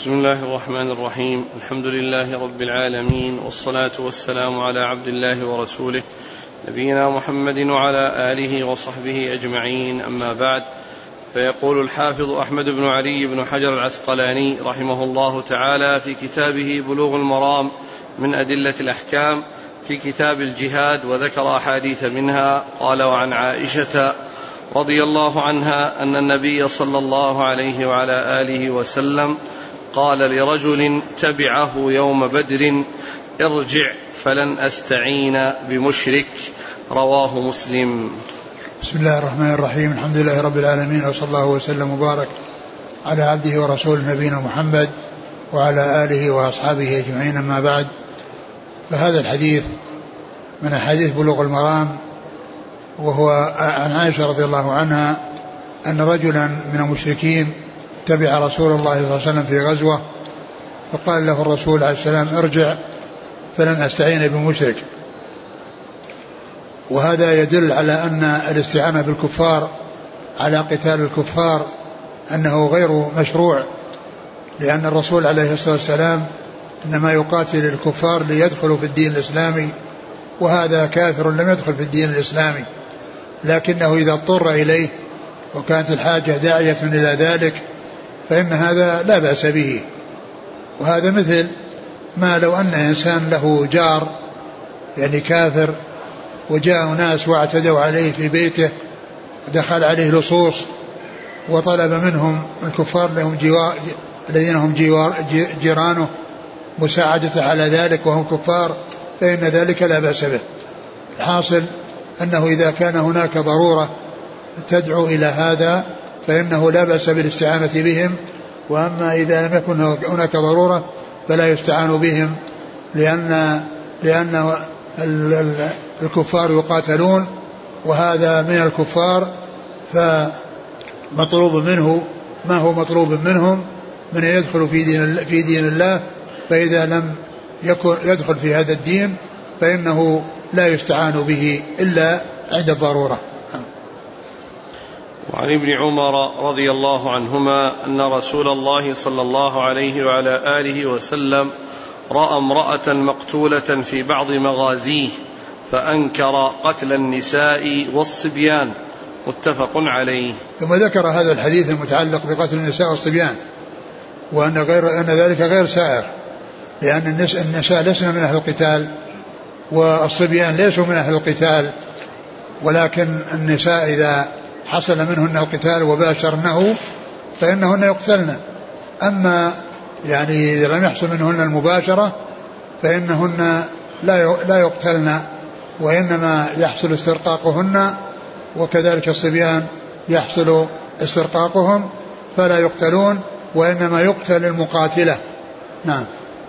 بسم الله الرحمن الرحيم. الحمد لله رب العالمين، والصلاة والسلام على عبد الله ورسوله نبينا محمد وعلى آله وصحبه أجمعين، أما بعد. فيقول الحافظ أحمد بن علي بن حجر العسقلاني رحمه الله تعالى في كتابه بلوغ المرام من أدلة الأحكام في كتاب الجهاد، وذكر أحاديث منها. قال: وعن عائشة رضي الله عنها أن النبي صلى الله عليه وعلى آله وسلم قال لرجل تبعه يوم بدر: ارجع فلن أستعين بمشرك. رواه مسلم. بسم الله الرحمن الرحيم. الحمد لله رب العالمين، وصلى الله وسلم وبارك على عبده ورسوله نبينا محمد وعلى آله وأصحابه أجمعين، أما بعد. فهذا الحديث من أحاديث بلوغ المرام، وهو عن عائشة رضي الله عنها أن رجلا من المشركين تبع رسول الله صلى الله عليه وسلم في غزوة، فقال له الرسول عليه السلام: ارجع فلن أستعين بمشرك. وهذا يدل على أن الاستعانة بالكفار على قتال الكفار أنه غير مشروع، لأن الرسول عليه الصلاة والسلام إنما يقاتل الكفار ليدخلوا في الدين الإسلامي، وهذا كافر لم يدخل في الدين الإسلامي، لكنه إذا اضطر إليه وكانت الحاجة داعية إلى ذلك فإن هذا لا بأس به. وهذا مثل ما لو أن إنسان له جار يعني كافر، وجاء ناس واعتدوا عليه في بيته، ودخل عليه لصوص وطلب منهم الكفار لهم الذين هم جيرانه مساعدته على ذلك وهم كفار، فإن ذلك لا بأس به. الحاصل أنه إذا كان هناك ضرورة تدعو إلى هذا فإنه لا بأس بالاستعانة بهم، وأما إذا لم يكن هناك ضرورة فلا يستعان بهم، لأن الكفار يقاتلون، وهذا من الكفار، فمطلوب منه ما هو مطلوب منهم من أن يدخلوا في دين الله، فإذا لم يدخل في هذا الدين فإنه لا يستعان به إلا عند الضرورة. وعن ابن عمر رضي الله عنهما أن رسول الله صلى الله عليه وعلى آله وسلم رأى امرأة مقتولة في بعض مغازيه فأنكر قتل النساء والصبيان. متفق عليه. ثم ذكر هذا الحديث المتعلق بقتل النساء والصبيان، وأن ذلك غير سائر، لأن النساء لسن من أهل القتال والصبيان ليسوا من أهل القتال، ولكن النساء إذا حصل منهن القتال وباشرنه فإنهن يقتلن، أما يعني إذا لم يحصل منهن المباشرة فإنهن لا يقتلن، وإنما يحصل استرقاقهن، وكذلك الصبيان يحصل استرقاقهم فلا يقتلون، وإنما يقتل المقاتلة. نعم.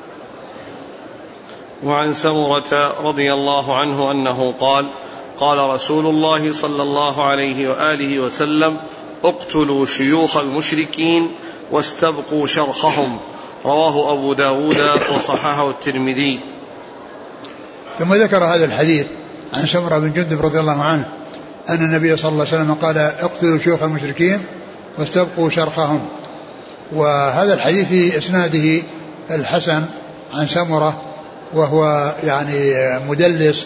وعن سمرة رضي الله عنه أنه قال: قال رسول الله صلى الله عليه وآله وسلم: اقتلوا شيوخ المشركين واستبقوا شرخهم. رواه أبو داود وصححه الترمذي. ثم ذكر هذا الحديث عن سمرة بن جندب رضي الله عنه أن النبي صلى الله عليه وسلم قال: اقتلوا شيوخ المشركين واستبقوا شرخهم. وهذا الحديث في إسناده الحسن عن سمرة، وهو يعني مدلس،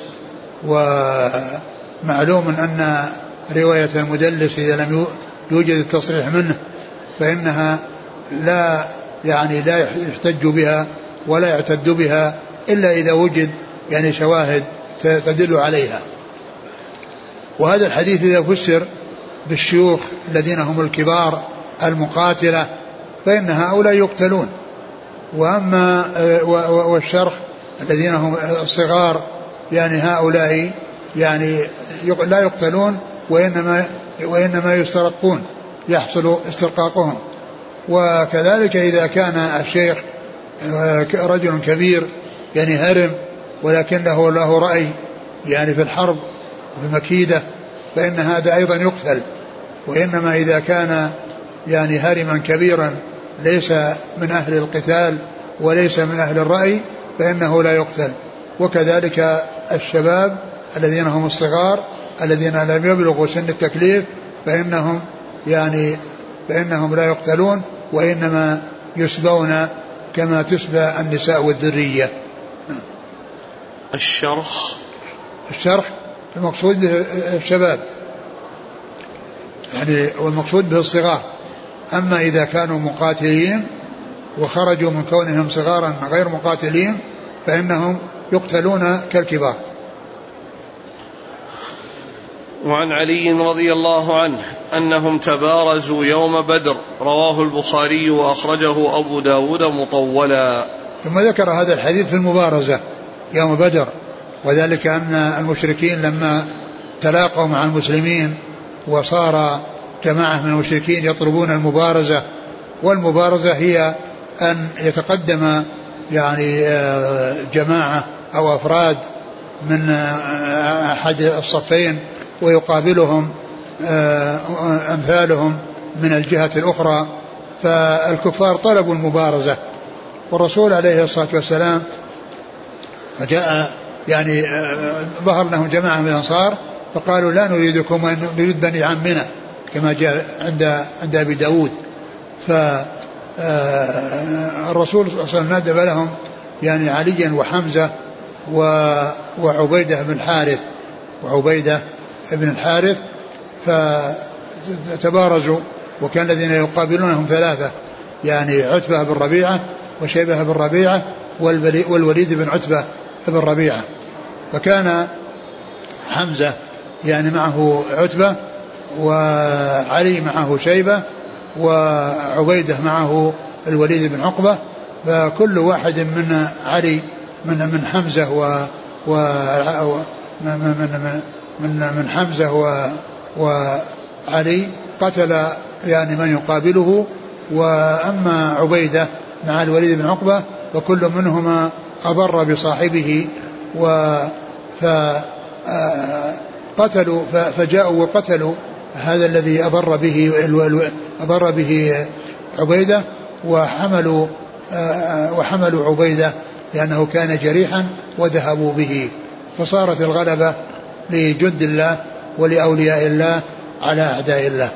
ومعلوم أن رواية المدلس إذا لم يوجد التصريح منه فإنها لا يحتج بها ولا يعتد بها إلا إذا وجد يعني شواهد تدل عليها. وهذا الحديث إذا فسر بالشيوخ الذين هم الكبار المقاتلة فإن هؤلاء يقتلون، وأما والشرخ الذين هم الصغار يعني هؤلاء يعني لا يقتلون، وإنما يسترقون، يحصل استرقاقهم. وكذلك إذا كان الشيخ رجل كبير يعني هرم ولكن له رأي يعني في الحرب وفي المكيدة فإن هذا أيضا يقتل. وإنما إذا كان يعني هرما كبيرا ليس من أهل القتال وليس من أهل الرأي فإنه لا يقتل. وكذلك الشباب الذين هم الصغار الذين لم يبلغوا سن التكليف فإنهم لا يقتلون، وإنما يسبون كما تسبى النساء والذرية. الشرخ المقصود به الشباب يعني، والمقصود به الصغار. أما إذا كانوا مقاتلين وخرجوا من كونهم صغارا غير مقاتلين فإنهم يقتلون كالكبار. وعن علي رضي الله عنه أنهم تبارزوا يوم بدر، رواه البخاري وأخرجه أبو داود مطولا. ثم ذكر هذا الحديث في المبارزة يوم بدر، وذلك أن المشركين لما تلاقوا مع المسلمين وصار جماعة من المشركين يطلبون المبارزة، والمبارزة هي أن يتقدم يعني جماعة أو أفراد من أحد الصفين ويقابلهم أمثالهم من الجهة الأخرى. فالكفار طلبوا المبارزة، والرسول عليه الصلاة والسلام فجاء يعني ظهر لهم جماعة من الأنصار فقالوا لا نريدكم، نريد بني عمنا، كما جاء عند أبي داود. فالرسول صلى الله عليه وسلم ندب لهم يعني عليا وحمزة وعبيدة بن الحارث فتبارزوا، وكان الذين يقابلونهم ثلاثة، يعني عتبة بن ربيعة وشيبة بن ربيعة والوليد بن عتبة بن ربيعة. فكان حمزة يعني معه عتبة، وعلي معه شيبة، وعبيدة معه الوليد بن عقبة. فكل واحد من علي من حمزة من حمزة وعلي قتل يعني من يقابله. وأما عبيدة مع الوليد بن عقبة فكل منهما أضر بصاحبه، فقتلوا فجاءوا وقتلوا هذا الذي أضر به عبيدة، وحملوا عبيدة لأنه كان جريحا وذهبوا به. فصارت الغلبة لجند الله ولأولياء الله على أعداء الله.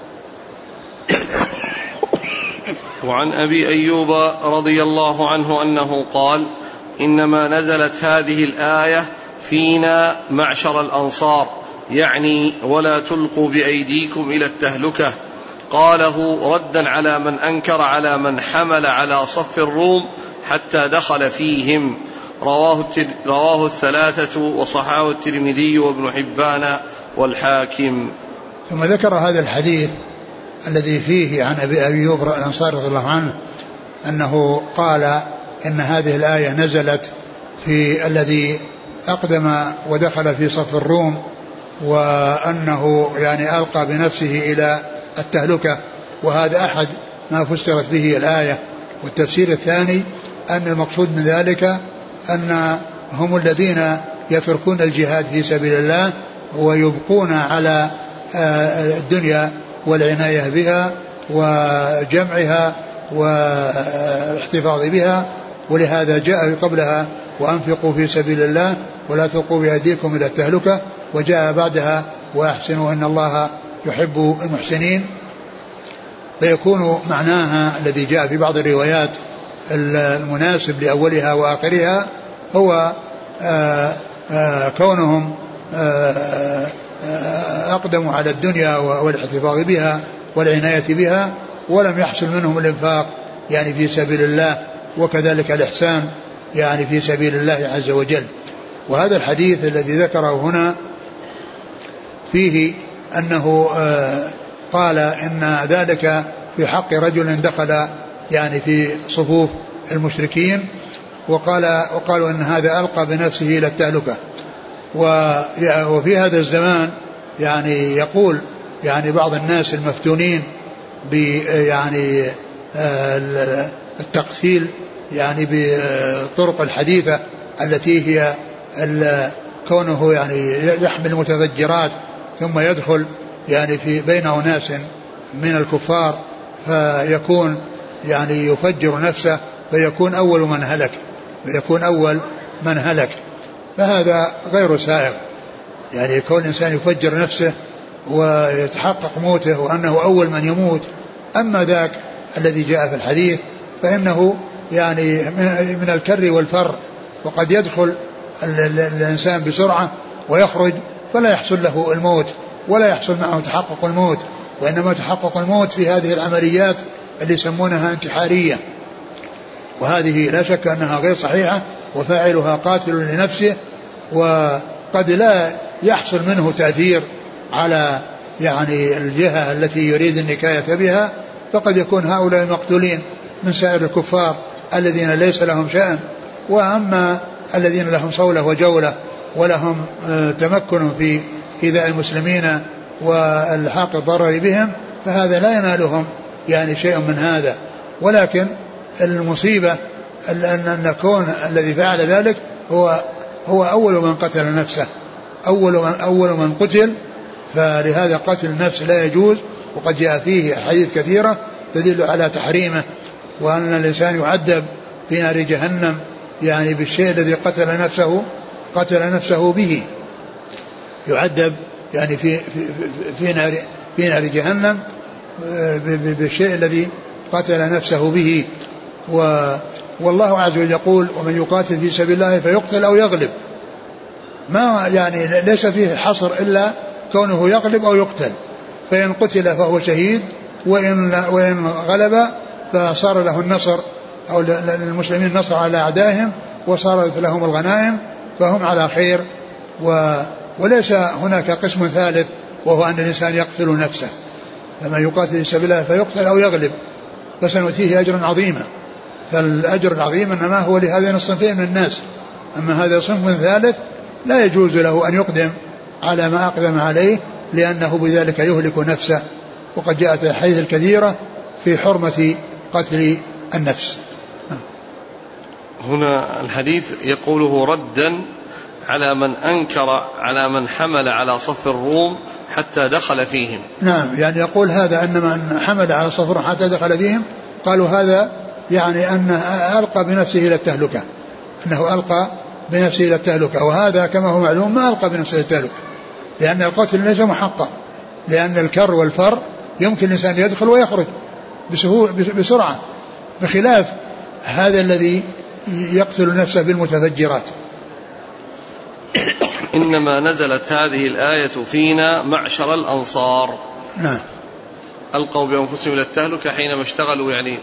وعن أبي أيوب رضي الله عنه أنه قال: إنما نزلت هذه الآية فينا معشر الأنصار، يعني ولا تلقوا بأيديكم إلى التهلكة. قاله ردا على من أنكر على من حمل على صف الروم حتى دخل فيهم. رواه الثلاثة وصححه الترمذي وابن حبان والحاكم. ثم ذكر هذا الحديث الذي فيه عن أبي أيوب الأنصاري رضي الله عنه أنه قال إن هذه الآية نزلت في الذي أقدم ودخل في صف الروم، وأنه يعني ألقى بنفسه إلى التهلكة. وهذا أحد ما فسرت به الآية. والتفسير الثاني أن المقصود من ذلك أن هم الذين يتركون الجهاد في سبيل الله ويبقون على الدنيا والعناية بها وجمعها والاحتفاظ بها. ولهذا جاء قبلها وأنفقوا في سبيل الله ولا تلقوا بأيديكم إلى التهلكة، وجاء بعدها وأحسنوا إن الله يحب المحسنين. فيكون معناها الذي جاء في بعض الروايات المناسب لأولها وآخرها هو كونهم أقدموا على الدنيا والاحتفاظ بها والعناية بها، ولم يحصل منهم الإنفاق يعني في سبيل الله، وكذلك الإحسان يعني في سبيل الله عز وجل. وهذا الحديث الذي ذكره هنا فيه أنه قال إن ذلك في حق رجل دخل يعني في صفوف المشركين، وقالوا إن هذا ألقى بنفسه إلى التهلكة. وفي هذا الزمان يعني يقول يعني بعض الناس المفتونين يعني التقتيل يعني بالطرق الحديثة التي هي كونه يعني يحمل متفجرات ثم يدخل يعني في بين أناس من الكفار فيكون يعني يفجر نفسه فيكون أول من هلك. فهذا غير سائغ، يعني كون الإنسان يفجر نفسه ويتحقق موته وأنه أول من يموت. أما ذاك الذي جاء في الحديث فإنه يعني من الكر والفر، وقد يدخل الإنسان بسرعة ويخرج فلا يحصل له الموت ولا يحصل معه تحقق الموت، وإنما تحقق الموت في هذه العمليات اللي يسمونها انتحارية، وهذه لا شك أنها غير صحيحة، وفاعلها قاتل لنفسه، وقد لا يحصل منه تأثير على يعني الجهة التي يريد النكاية بها، فقد يكون هؤلاء المقتولين من سائر الكفار الذين ليس لهم شأن، وأما الذين لهم صولة وجولة ولهم تمكن في إيذاء المسلمين والحاق الضرر بهم، فهذا لا ينالهم يعني شيء من هذا. ولكن المصيبة أن نكون الذي فعل ذلك هو أول من قتل نفسه، أول من قتل، فلهذا قتل النفس لا يجوز، وقد جاء فيه أحاديث كثيرة تدل على تحريمه، وأن الإنسان يعذب في نار جهنم يعني بالشيء الذي قتل نفسه به، يعذب يعني في نار جهنم بالشيء الذي قتل نفسه به. والله عز وجل يقول: ومن يقاتل في سبيل الله فيقتل أو يغلب، ما يعني ليس فيه حصر إلا كونه يغلب أو يقتل، فإن قتل فهو شهيد، وإن غلب فصار له النصر أو للمسلمين نصر على أعدائهم وصارت لهم الغنائم، فهم على خير. وليس هناك قسم ثالث وهو أن الإنسان يقتل نفسه، فمن يقاتل في سبيل الله فيقتل أو يغلب فسنؤتيه أجرا عظيما، فالأجر العظيم إنما هو لهذين الصنفين من الناس. أما هذا صنف ثالث لا يجوز له أن يقدم على ما أقدم عليه، لأنه بذلك يهلك نفسه، وقد جاءت الأحاديث الكثيرة في حرمة قتل النفس. هنا الحديث يقوله ردا على من أنكر على من حمل على صف الروم حتى دخل فيهم. نعم، يعني يقول هذا أن من حمل على صف الروم حتى دخل فيهم، قالوا هذا يعني أنه ألقى بنفسه إلى التهلكة، أنه ألقى بنفسه إلى التهلكة، وهذا كما هو معلوم ما ألقى بنفسه إلى التهلكة، لأن القتل ليس محقق، لأن الكر والفر يمكن الإنسان يدخل ويخرج بسرعة، بخلاف هذا الذي يقتل نفسه بالمتفجرات. إنما نزلت هذه الآية فينا معشر الأنصار. نعم. ألقوا بأنفسهم إلى التهلكة حينما اشتغلوا يعني.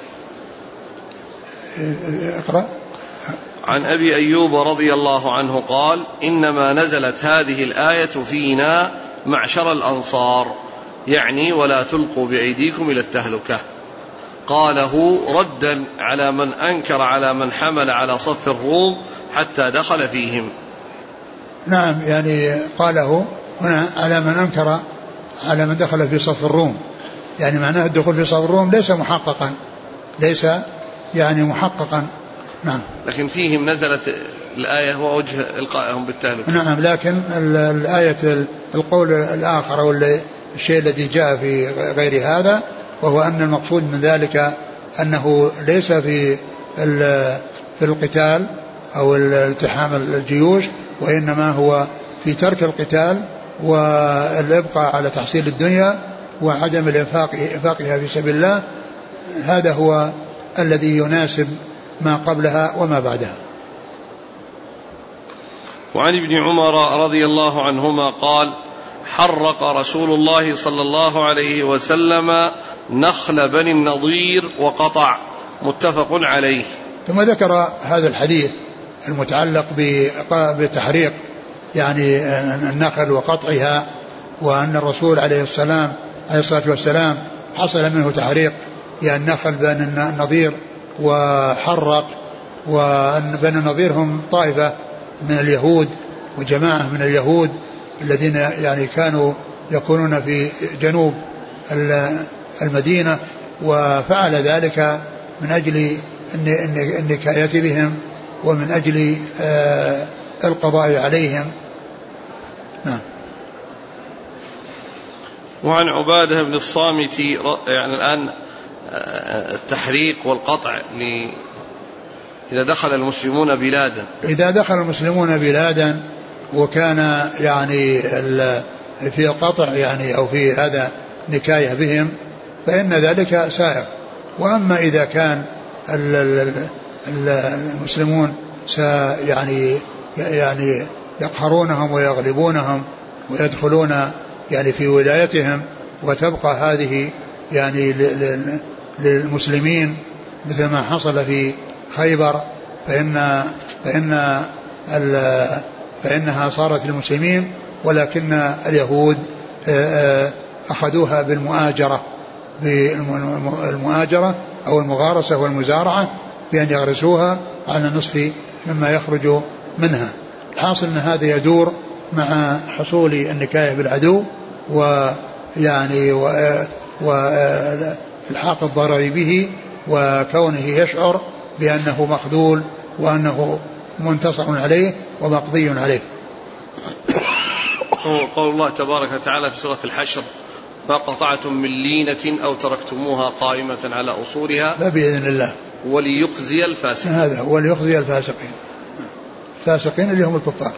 اقرأ. عن أبي أيوب رضي الله عنه قال: إنما نزلت هذه الآية فينا معشر الأنصار، يعني ولا تلقوا بأيديكم إلى التهلكة. قاله ردا على من أنكر على من حمل على صف الروم حتى دخل فيهم. نعم، يعني قاله هنا على من أنكر على من دخل في صف الروم، يعني معناه الدخول في صف الروم ليس محققا، ليس يعني محققا. نعم. لكن فيهم نزلت الآية ووجه إلقائهم بالتهلكة. نعم، لكن الآية القول الآخر أو الشيء الذي جاء في غير هذا، وهو أن المقصود من ذلك أنه ليس في القتال أو الالتحام الجيوش، وإنما هو في ترك القتال والإبقاء على تحصيل الدنيا وعدم إنفاقها في سبيل الله. هذا هو الذي يناسب ما قبلها وما بعدها. وعن ابن عمر رضي الله عنهما قال: حرق رسول الله صلى الله عليه وسلم نخل بني النضير وقطع، متفق عليه. ثم ذكر هذا الحديث المتعلق بتحريق يعني النخل وقطعها، وأن الرسول عليه الصلاة والسلام حصل منه تحريق يعني النخل بني النضير وحرق، وأن بني النضير هم طائفة من اليهود وجماعة من اليهود الذين يعني كانوا يكونون في جنوب المدينة، وفعل ذلك من أجل النكاية بهم ومن أجل القضاء عليهم. نعم. وعن عبادة بن الصامت يعني الآن التحريق والقطع إذا دخل المسلمون بلادا، إذا دخل المسلمون بلادا وكان يعني في قطع يعني أو في هذا نكاية بهم فإن ذلك سائر. وأما إذا كان المسلمون يعني يقهرونهم ويغلبونهم ويدخلون يعني في ولايتهم، وتبقى هذه يعني للمسلمين مثل ما حصل في خيبر، فإنها صارت للمسلمين، ولكن اليهود أخذوها بالمؤاجرة أو المغارسة والمزارعة، بأن يغرسوها على النصف مما يخرج منها. الحاصل أن هذا يدور مع حصول النكاية بالعدو، ويعني والحاق الضرر به، وكونه يشعر بأنه مخذول وأنه منتصر عليه ومقضي عليه. قول الله تبارك وتعالى في سورة الحشر: فقطعتم من لينة أو تركتموها قائمة على أصولها لا بإذن الله وليخزي الفاسقين. هذا هو وليخزي الفاسقين اللي هم الكفار.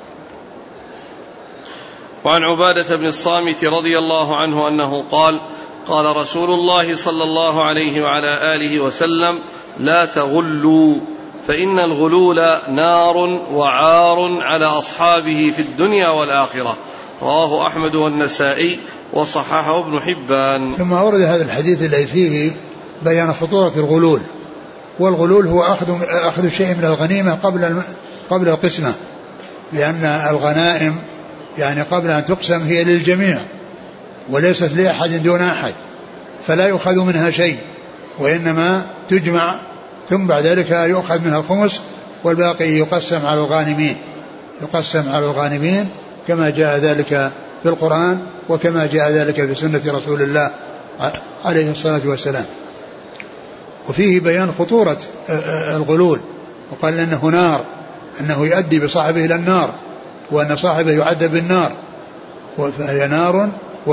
وعن عبادة بن الصامت رضي الله عنه أنه قال: قال رسول الله صلى الله عليه وعلى آله وسلم: لا تغلوا، فإن الغلول نار وعار على أصحابه في الدنيا والآخرة. رواه أحمد والنسائي وصححه ابن حبان. ثم ورد هذا الحديث الذي فيه بيان خطورة الغلول، والغلول هو أخذ شيء من الغنيمة قبل القسمة، لأن الغنائم يعني قبل أن تقسم هي للجميع وليست لأحد دون أحد، فلا يؤخذ منها شيء، وإنما تجمع ثم بعد ذلك يؤخذ منها الخمس، والباقي يقسم على الغانمين كما جاء ذلك في القرآن، وكما جاء ذلك في سنة رسول الله عليه الصلاة والسلام. وفيه بيان خطورة الغلول، وقال أنه نار، أنه يؤدي بصاحبه إلى النار، وأن صاحبه يعذب بالنار، فهي نار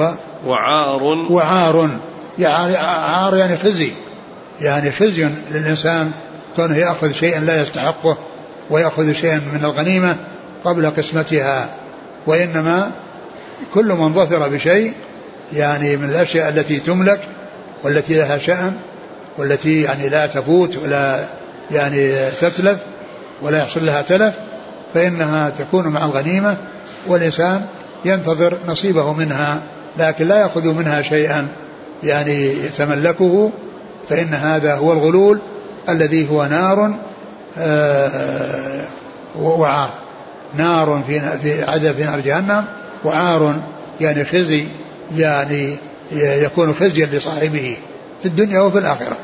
وعار يعني خزي، يعني خزي للإنسان كونه يأخذ شيئا لا يستحقه ويأخذ شيئا من الغنيمة قبل قسمتها. وإنما كل من ظفر بشيء يعني من الأشياء التي تملك والتي لها شأن والتي يعني لا تفوت ولا يعني تتلف ولا يحصل لها تلف، فإنها تكون مع الغنيمة، والإنسان ينتظر نصيبه منها، لكن لا يأخذ منها شيئا يعني يتملكه، فإن هذا هو الغلول الذي هو نار وعار، نار في عذاب في نار جهنم، وعار يعني خزي، يعني يكون خزيا لصاحبه في الدنيا وفي الآخرة.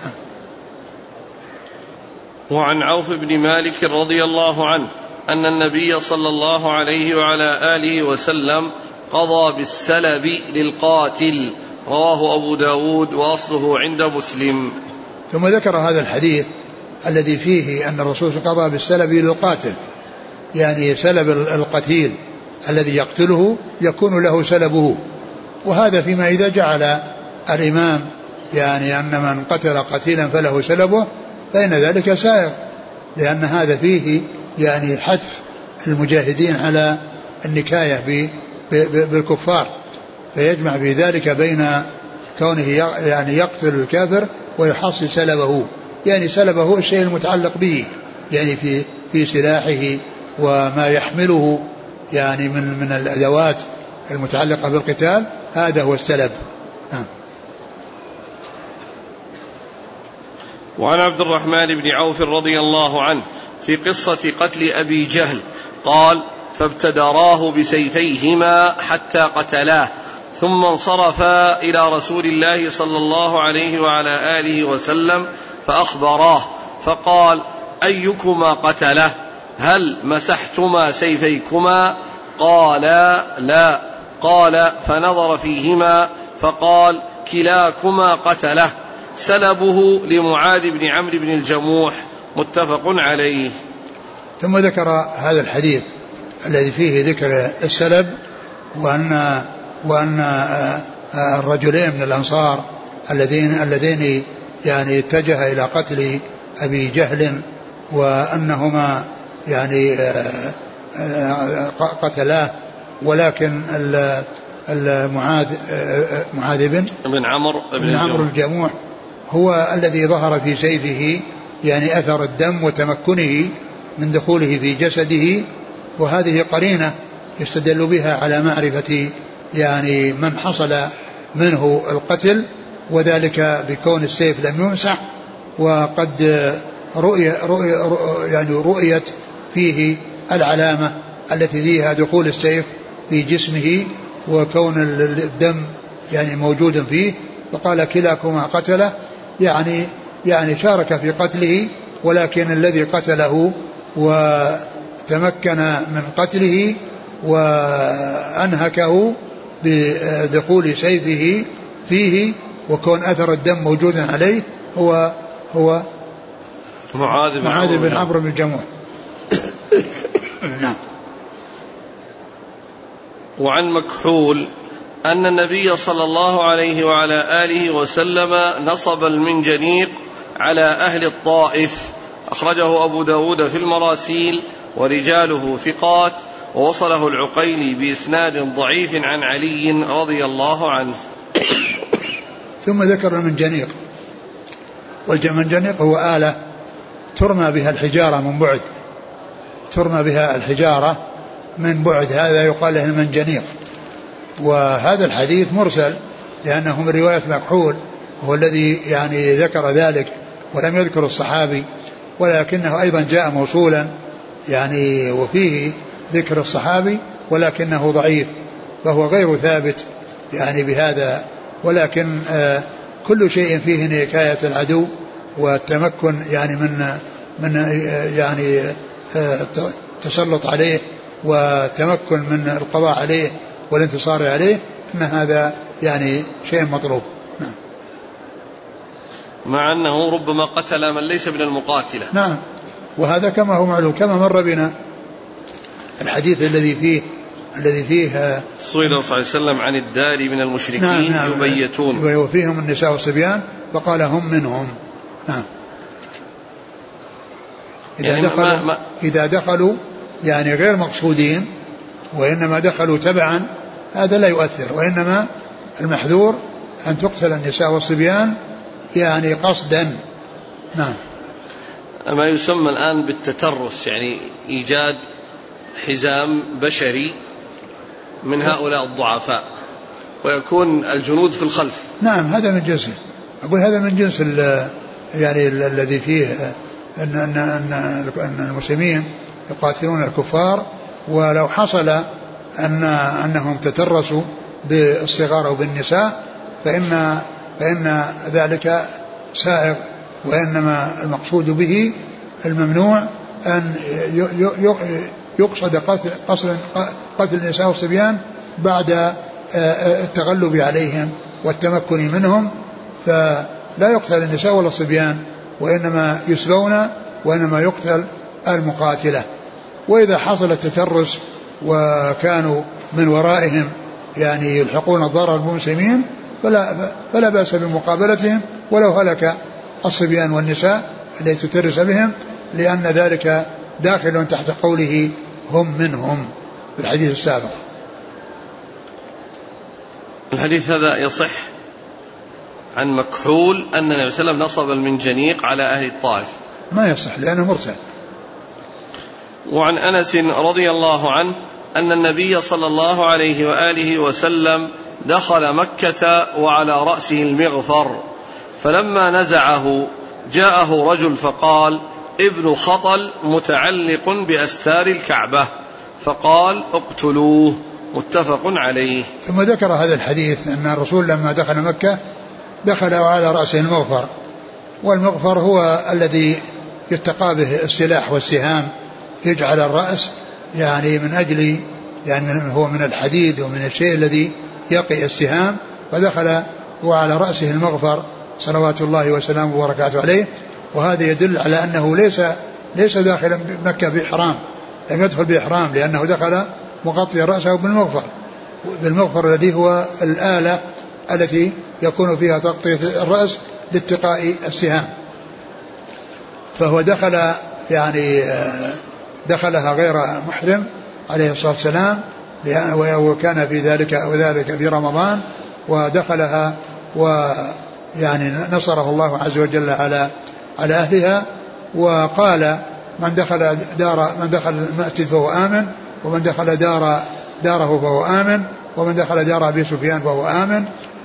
وعن عوف بن مالك رضي الله عنه أن النبي صلى الله عليه وعلى آله وسلم قضى بالسلب للقاتل. رواه أبو داود وأصله عند مسلم. ثم ذكر هذا الحديث الذي فيه أن الرسول قضى بالسلب للقاتل، يعني سلب القتيل الذي يقتله يكون له سلبه، وهذا فيما إذا جعل الإمام يعني أن من قتل قتيلا فله سلبه، فإن ذلك سائغ، لأن هذا فيه يعني حث المجاهدين على النكاية بالكفار، فيجمع في ذلك بين كونه يعني يقتل الكافر ويحصل سلبه، يعني سلبه الشيء المتعلق به، يعني في سلاحه وما يحمله يعني من الأدوات المتعلقة بالقتال، هذا هو السلب. وعن عبد الرحمن بن عوف رضي الله عنه في قصة قتل أبي جهل قال: فابتدراه بسيفيهما حتى قتلاه، ثم انصرفا إلى رسول الله صلى الله عليه وعلى آله وسلم فأخبراه، فقال: أيكما قتله؟ هل مسحتما سيفيكما؟ قالا: لا. قال: فنظر فيهما فقال: كلاكما قتله، سلبه لمعاذ بن عمرو بن الجموح. متفق عليه. ثم ذكر هذا الحديث الذي فيه ذكر السلب، وأن الرجلين من الأنصار اللذين يعني اتجه إلى قتل أبي جهل، وأنهما يعني قتلاه، ولكن معاذ بن عمرو الجموح هو الذي ظهر في سيفه يعني أثر الدم وتمكنه من دخوله في جسده، وهذه قرينة يستدل بها على معرفة يعني من حصل منه القتل، وذلك بكون السيف لم يمسح، وقد رؤيت فيه العلامة التي فيها دخول السيف في جسمه وكون الدم يعني موجود فيه، فقال كلاكما قتله، يعني شارك في قتله، ولكن الذي قتله وتمكن من قتله وأنهكه بدخول سيفه فيه وكون أثر الدم موجودا عليه هو معاذ بن عمرو بن الجموح. نعم. وعن مكحول أن النبي صلى الله عليه وعلى آله وسلم نصب المنجنيق على أهل الطائف، أخرجه أبو داود في المراسيل ورجاله ثقات، ووصله العقيلي بإسناد ضعيف عن علي رضي الله عنه. ثم ذكر المنجنيق، والمنجنيق هو آلة ترمى بها الحجارة من بعد، ترمى بها الحجارة من بعد، هذا يقال له المنجنيق. وهذا الحديث مرسل لأنه من رواية مكحول، هو الذي يعني ذكر ذلك ولم يذكر الصحابي، ولكنه أيضا جاء موصولا يعني وفيه ذكر الصحابي، ولكنه ضعيف فهو غير ثابت يعني بهذا. ولكن كل شيء فيه نكاية العدو والتمكن يعني من يعني التسلط عليه وتمكن من القضاء عليه والانتصار عليه، ان هذا يعني شيء مطلوب. نعم. مع أنه ربما قتل من ليس من المقاتلة. نعم، وهذا كما هو معلوم، كما مر بنا الحديث الذي فيه سئل صلى الله عليه وسلم عن الدار من المشركين. نعم. يبيتون وفيهم النساء والصبيان فقال هم منهم. نعم. إذا دخلوا يعني غير مقصودين وإنما دخلوا تبعا هذا لا يؤثر، وإنما المحذور أن تقتل النساء والصبيان يعني قصدا. نعم. ما يسمى الآن بالتترس، يعني إيجاد حزام بشري من هؤلاء الضعفاء ويكون الجنود في الخلف. نعم، هذا من جنسه، أقول هذا من جنس يعني الذي فيه أن المسلمين يقاتلون الكفار، ولو حصل أنهم تترسوا بالصغار أو بالنساء فإن ذلك سائغ، وإنما المقصود به الممنوع أن يقصد قتل النساء والصبيان بعد التغلب عليهم والتمكن منهم، فلا يقتل النساء ولا الصبيان، وإنما يسبون، وإنما يقتل المقاتلة. وإذا حصل التترس وكانوا من ورائهم يعني يلحقون الضرر بالمسلمين فلا بأس بمقابلتهم ولو هلك الصبيان والنساء التي تترس بهم، لأن ذلك داخل تحت قوله هم منهم في الحديث السابق. الحديث هذا يصح عن مكحول أن النبي صلى الله عليه وسلم نصب المنجنيق على أهل الطائف؟ ما يصح لأنه مرسل. وعن أنس رضي الله عنه أن النبي صلى الله عليه وآله وسلم دخل مكة وعلى رأسه المغفر، فلما نزعه جاءه رجل فقال: ابن خطل متعلق بأستار الكعبة، فقال: اقتلوه. متفق عليه. ثم ذكر هذا الحديث أن الرسول لما دخل مكة دخل على رأسه المغفر، والمغفر هو الذي يتقى به السلاح والسهام، يجعل الرأس يعني من أجل يعني هو من الحديد ومن الشيء الذي يقي السهام، فدخل وعلى رأسه المغفر صلوات الله وسلامه وبركاته عليه. وهذا يدل على أنه ليس داخلا مكة بإحرام، لم يدخل بإحرام، لأنه دخل مغطي رأسه بالمغفر الذي هو الآلة التي يكون فيها تغطية الرأس لاتقاء السهام، فهو دخل يعني دخلها غير محرم عليه الصلاة والسلام، وكان في ذلك في رمضان، ودخلها يعني نصره الله عز وجل على أهلها. وقال من دخل المسجد فهو آمن، ومن دخل داره فهو آمن، ومن دخل دار أبي سفيان فهو آمن.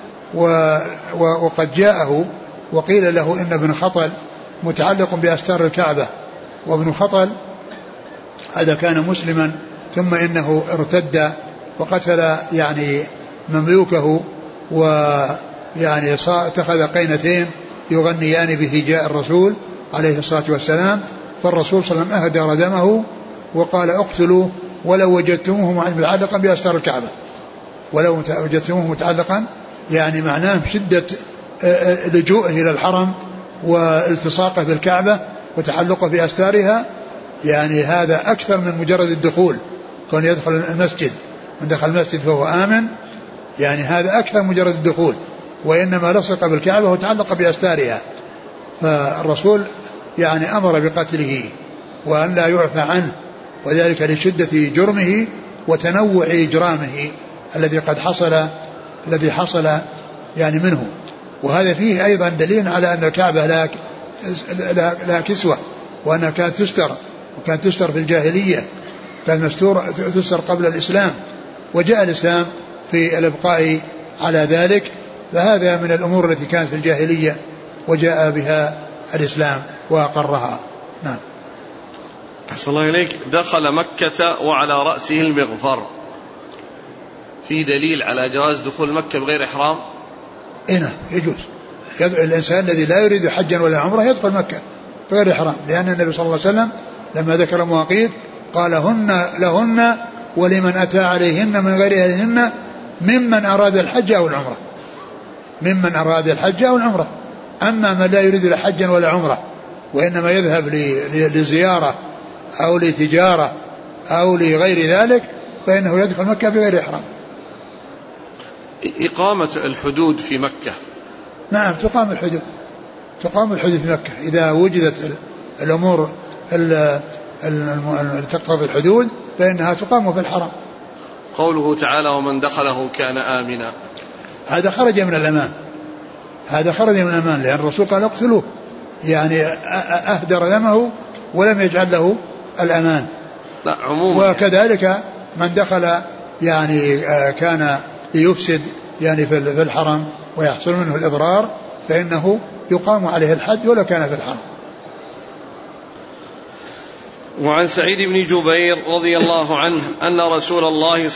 وقد جاءه وقيل له إن ابن خطل متعلق بأستار الكعبة، وابن خطل هذا كان مسلما ثم إنه ارتد وقتل يعني مملوكه، ويعني اتخذ قينتين يغنيان بهجاء الرسول عليه الصلاة والسلام. فالرسول صلى الله عليه وسلم أهدر دمه وقال اقتلوه ولو وجدتموه متعلقا بأستار الكعبة، ولو وجدتموه متعلقا يعني معناه شدة لجوءه إلى الحرم والتصاقه بالكعبة وتعلقه بأستارها، يعني هذا أكثر من مجرد الدخول، كون يدخل المسجد من دخل المسجد فهو آمن، يعني هذا أكثر من مجرد الدخول، وإنما لصق بالكعبة وتعلق بأستارها. فالرسول يعني أمر بقتله وأن لا يعفى عنه، وذلك لشدة جرمه وتنوع إجرامه الذي حصل يعني منه. وهذا فيه أيضا دليل على أن الكعبة لا كسوة، وأنها كانت تستر في الجاهلية، كانت تستر قبل الإسلام، وجاء الإسلام في الإبقاء على ذلك. فهذا من الأمور التي كانت في الجاهلية وجاء بها الإسلام وأقرها. نعم. أحسن الله إليك. دخل مكة وعلى رأسه المغفر، في دليل على جواز دخول مكة بغير إحرام؟ إنه يجوز. الإنسان الذي لا يريد حجا ولا عمره يدخل مكة بغير إحرام، لأن النبي صلى الله عليه وسلم لما ذكر المواقيت قال لهن ولمن أتى عليهن من غير أهلهن ممن أراد الحج أو العمرة، ممن أراد الحج أو العمرة. أما من لا يريد لا حجا ولا عمرة وإنما يذهب لزيارة أو لتجارة أو لغير ذلك فإنه يدخل مكة بغير إحرام. إقامة الحدود في مكة؟ نعم تقام الحدود في مكة إذا وجدت الأمور تقتضي الحدود فإنها تقام في الحرم. قوله تعالى ومن دخله كان آمنا، هذا خرج من الأمان، لأن الرسول قال اقتلوه، يعني أهدر دمه ولم يجعل له الأمان. لا عموما. وكذلك من دخل يعني كان ليفسد يعني في الحرم ويحصل منه الإضرار فإنه يقام عليه الحد ولو كان في الحرم. وعن سعيد بن جبير رضي الله عنه أن رسول الله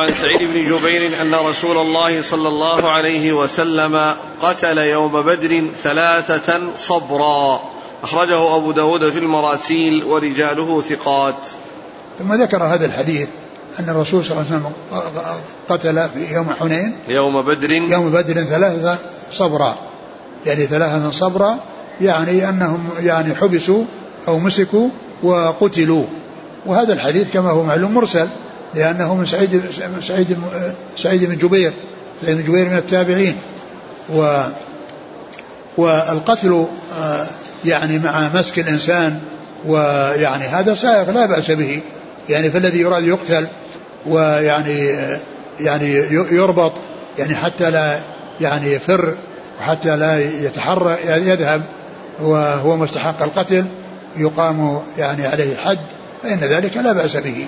صلى الله عليه وسلم قتل يوم بدر 3 صبرا، أخرجه أبو داود في المراسيل ورجاله ثقات. ثم ذكر هذا الحديث أن الرسول صلى الله عليه وسلم قتل في يوم حنين يوم بدر 3 صبرا، يعني 3 صبرا، يعني أنهم يعني حبسوا أو مسكوا وقتلوا. وهذا الحديث كما هو معلوم مرسل، لأنه من سعيد بن جبير من التابعين. والقتل يعني مع مسك الإنسان ويعني هذا سائغ لا بأس به، يعني فالذي يراد يقتل يعني يربط يعني حتى لا يعني يفر وحتى لا يتحرى يذهب وهو مستحق القتل يقام يعني عليه الحد، فإن ذلك لا بأس به.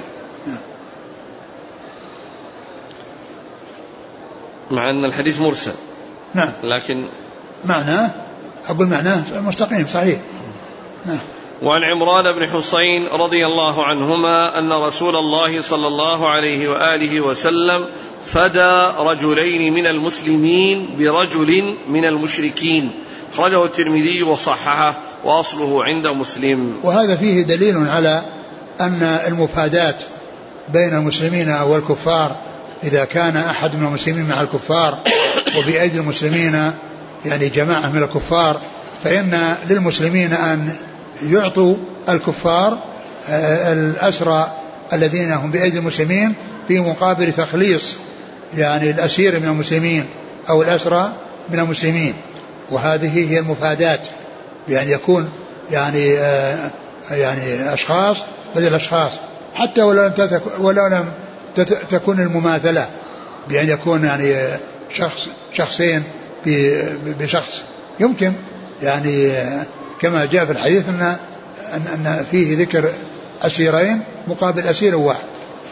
مع أن الحديث مرسل. نعم. لكن معناه مستقيم صحيح. نعم. وعن عمران بن حسين رضي الله عنهما أن رسول الله صلى الله عليه وآله وسلم فدى رجلين من المسلمين برجل من المشركين، أخرجه الترمذي وصححه وأصله عند مسلم. وهذا فيه دليل على أن المفادات بين المسلمين والكفار إذا كان أحد من المسلمين مع الكفار وبأيدي المسلمين يعني جماعة من الكفار، فإن للمسلمين أن يعطوا الكفار الأسرى الذين هم بأيدي المسلمين في مقابل تخليص يعني الأسير من المسلمين أو الأسرى من المسلمين. وهذه هي المفادات، يعني يكون يعني أشخاص بدل أشخاص، حتى ولو لم تكون المماثلة بأن يكون يعني شخصين بشخص. يمكن يعني كما جاء في الحديث أن فيه ذكر أسيرين مقابل أسير واحد.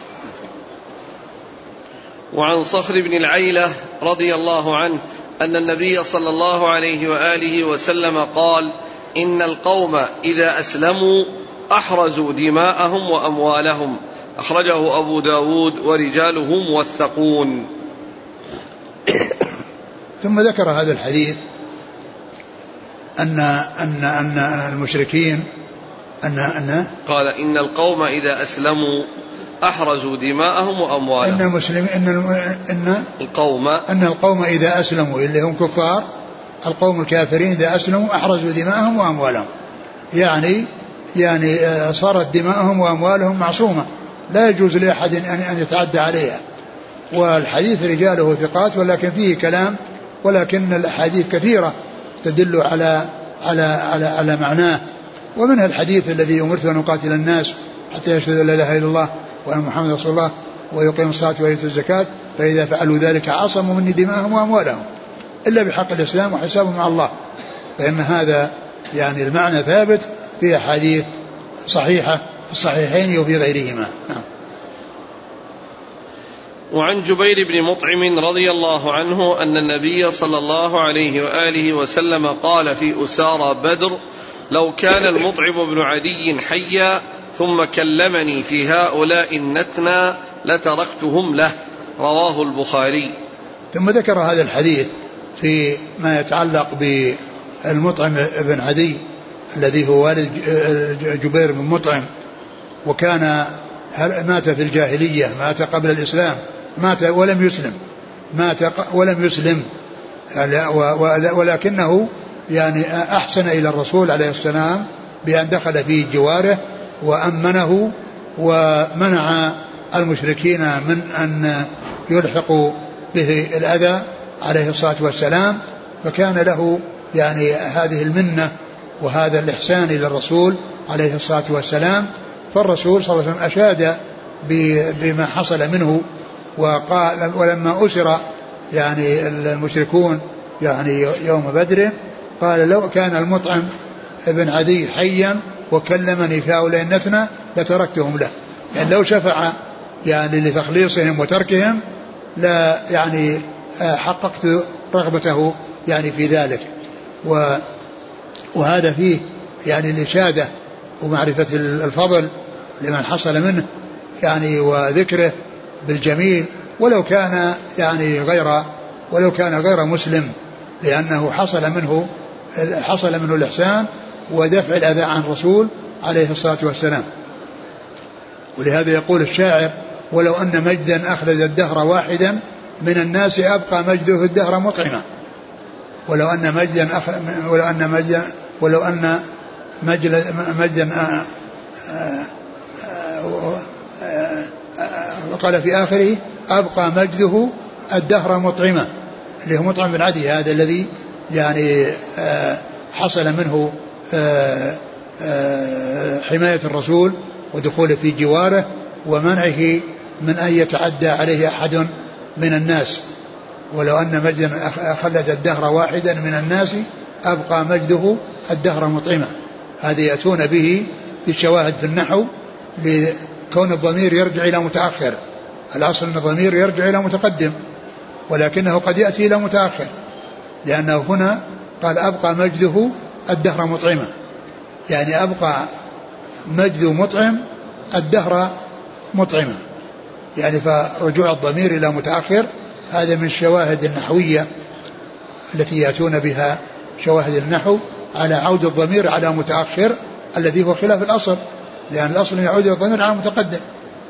وعن صخر بن العيلة رضي الله عنه أن النبي صلى الله عليه وآله وسلم قال: إن القوم إذا أسلموا أحرزوا دماءهم وأموالهم. أخرجه أبو داود ورجاله موثقون. ثم ذكر هذا الحديث أن المشركين قال: إن القوم إذا أسلموا أحرزوا دماءهم وأموالهم. أن القوم إذا أسلموا اللي هم كفار، القوم الكافرين إذا أسلموا أحرزوا دماءهم وأموالهم، يعني صارت دماءهم وأموالهم معصومة لا يجوز لأحد أن يتعدى عليها. والحديث رجاله ثقات ولكن فيه كلام، ولكن الأحاديث كثيرة تدل على معناه. ومنها الحديث الذي أمرت أن أقاتل الناس حتى يشهدوا لا إله إلا الله وأن محمد رسول الله ويقيموا الصلاة ويؤتوا الزكاة فإذا فعلوا ذلك عصموا مني دماءهم وأموالهم إلا بحق الإسلام وحسابهم مع الله. فإن هذا يعني المعنى ثابت في أحاديث صحيحة في الصحيحين وفي غيرهما. وعن جبير بن مطعم رضي الله عنه أن النبي صلى الله عليه وآله وسلم قال في أسارى بدر: لو كان المطعم بن عدي حيا ثم كلمني في هؤلاء النتنى لتركتهم له. رواه البخاري. ثم ذكر هذا الحديث في ما يتعلق بالمطعم بن عدي الذي هو والد جبير بن مطعم، وكان مات في الجاهلية، مات قبل الإسلام، مات ولم يسلم ولكنه يعني أحسن إلى الرسول عليه السلام بأن دخل في جواره وأمنه ومنع المشركين من أن يلحقوا به الأذى عليه الصلاة والسلام. فكان له يعني هذه المنة وهذا الإحسان إلى الرسول عليه الصلاة والسلام. فالرسول صلى الله عليه وسلم أشاد بما حصل منه وقال: ولما أسر يعني المشركون يعني يوم بدر قال: لو كان المطعم ابن عدي حيا وكلمني في هؤلاء النتنى لتركتهم له، يعني لو شفع يعني لتخليصهم وتركهم لا يعني حققت رغبته يعني في ذلك. وهذا فيه يعني الإشادة ومعرفة الفضل لمن حصل منه يعني وذكره بالجميل ولو كان يعني غير مسلم، لأنه حصل منه الإحسان ودفع الأذى عن الرسول عليه الصلاة والسلام. ولهذا يقول الشاعر: ولو أن مجدا أخلد الدهر واحدا من الناس أبقى مجده الدهر مطعما. ولو أن مجدا وقال في آخره: أبقى مجده الدهر مطعما، اللي هو مطعم بن عدي هذا الذي يعني حصل منه حماية الرسول ودخوله في جواره ومنعه من أن يتعدى عليه أحد من الناس. ولو أن مجدا خلد الدهر واحدا من الناس أبقى مجده الدهر مطعما. هذه يأتون به في الشواهد في النحو لكون الضمير يرجع إلى متأخر. الأصل أن الضمير يرجع إلى متقدم ولكنه قد يأتي إلى متأخر، لأنه هنا قال: أبقى مجده الدهر مطعما، يعني أبقى مجد مطعم الدهر مطعما، يعني فرجوع الضمير إلى متأخر هذا من الشواهد النحوية التي يأتون بها شواهد النحو على عود الضمير على متأخر الذي هو خلاف الأصل، لأن الأصل يعود الضمير على متقدم.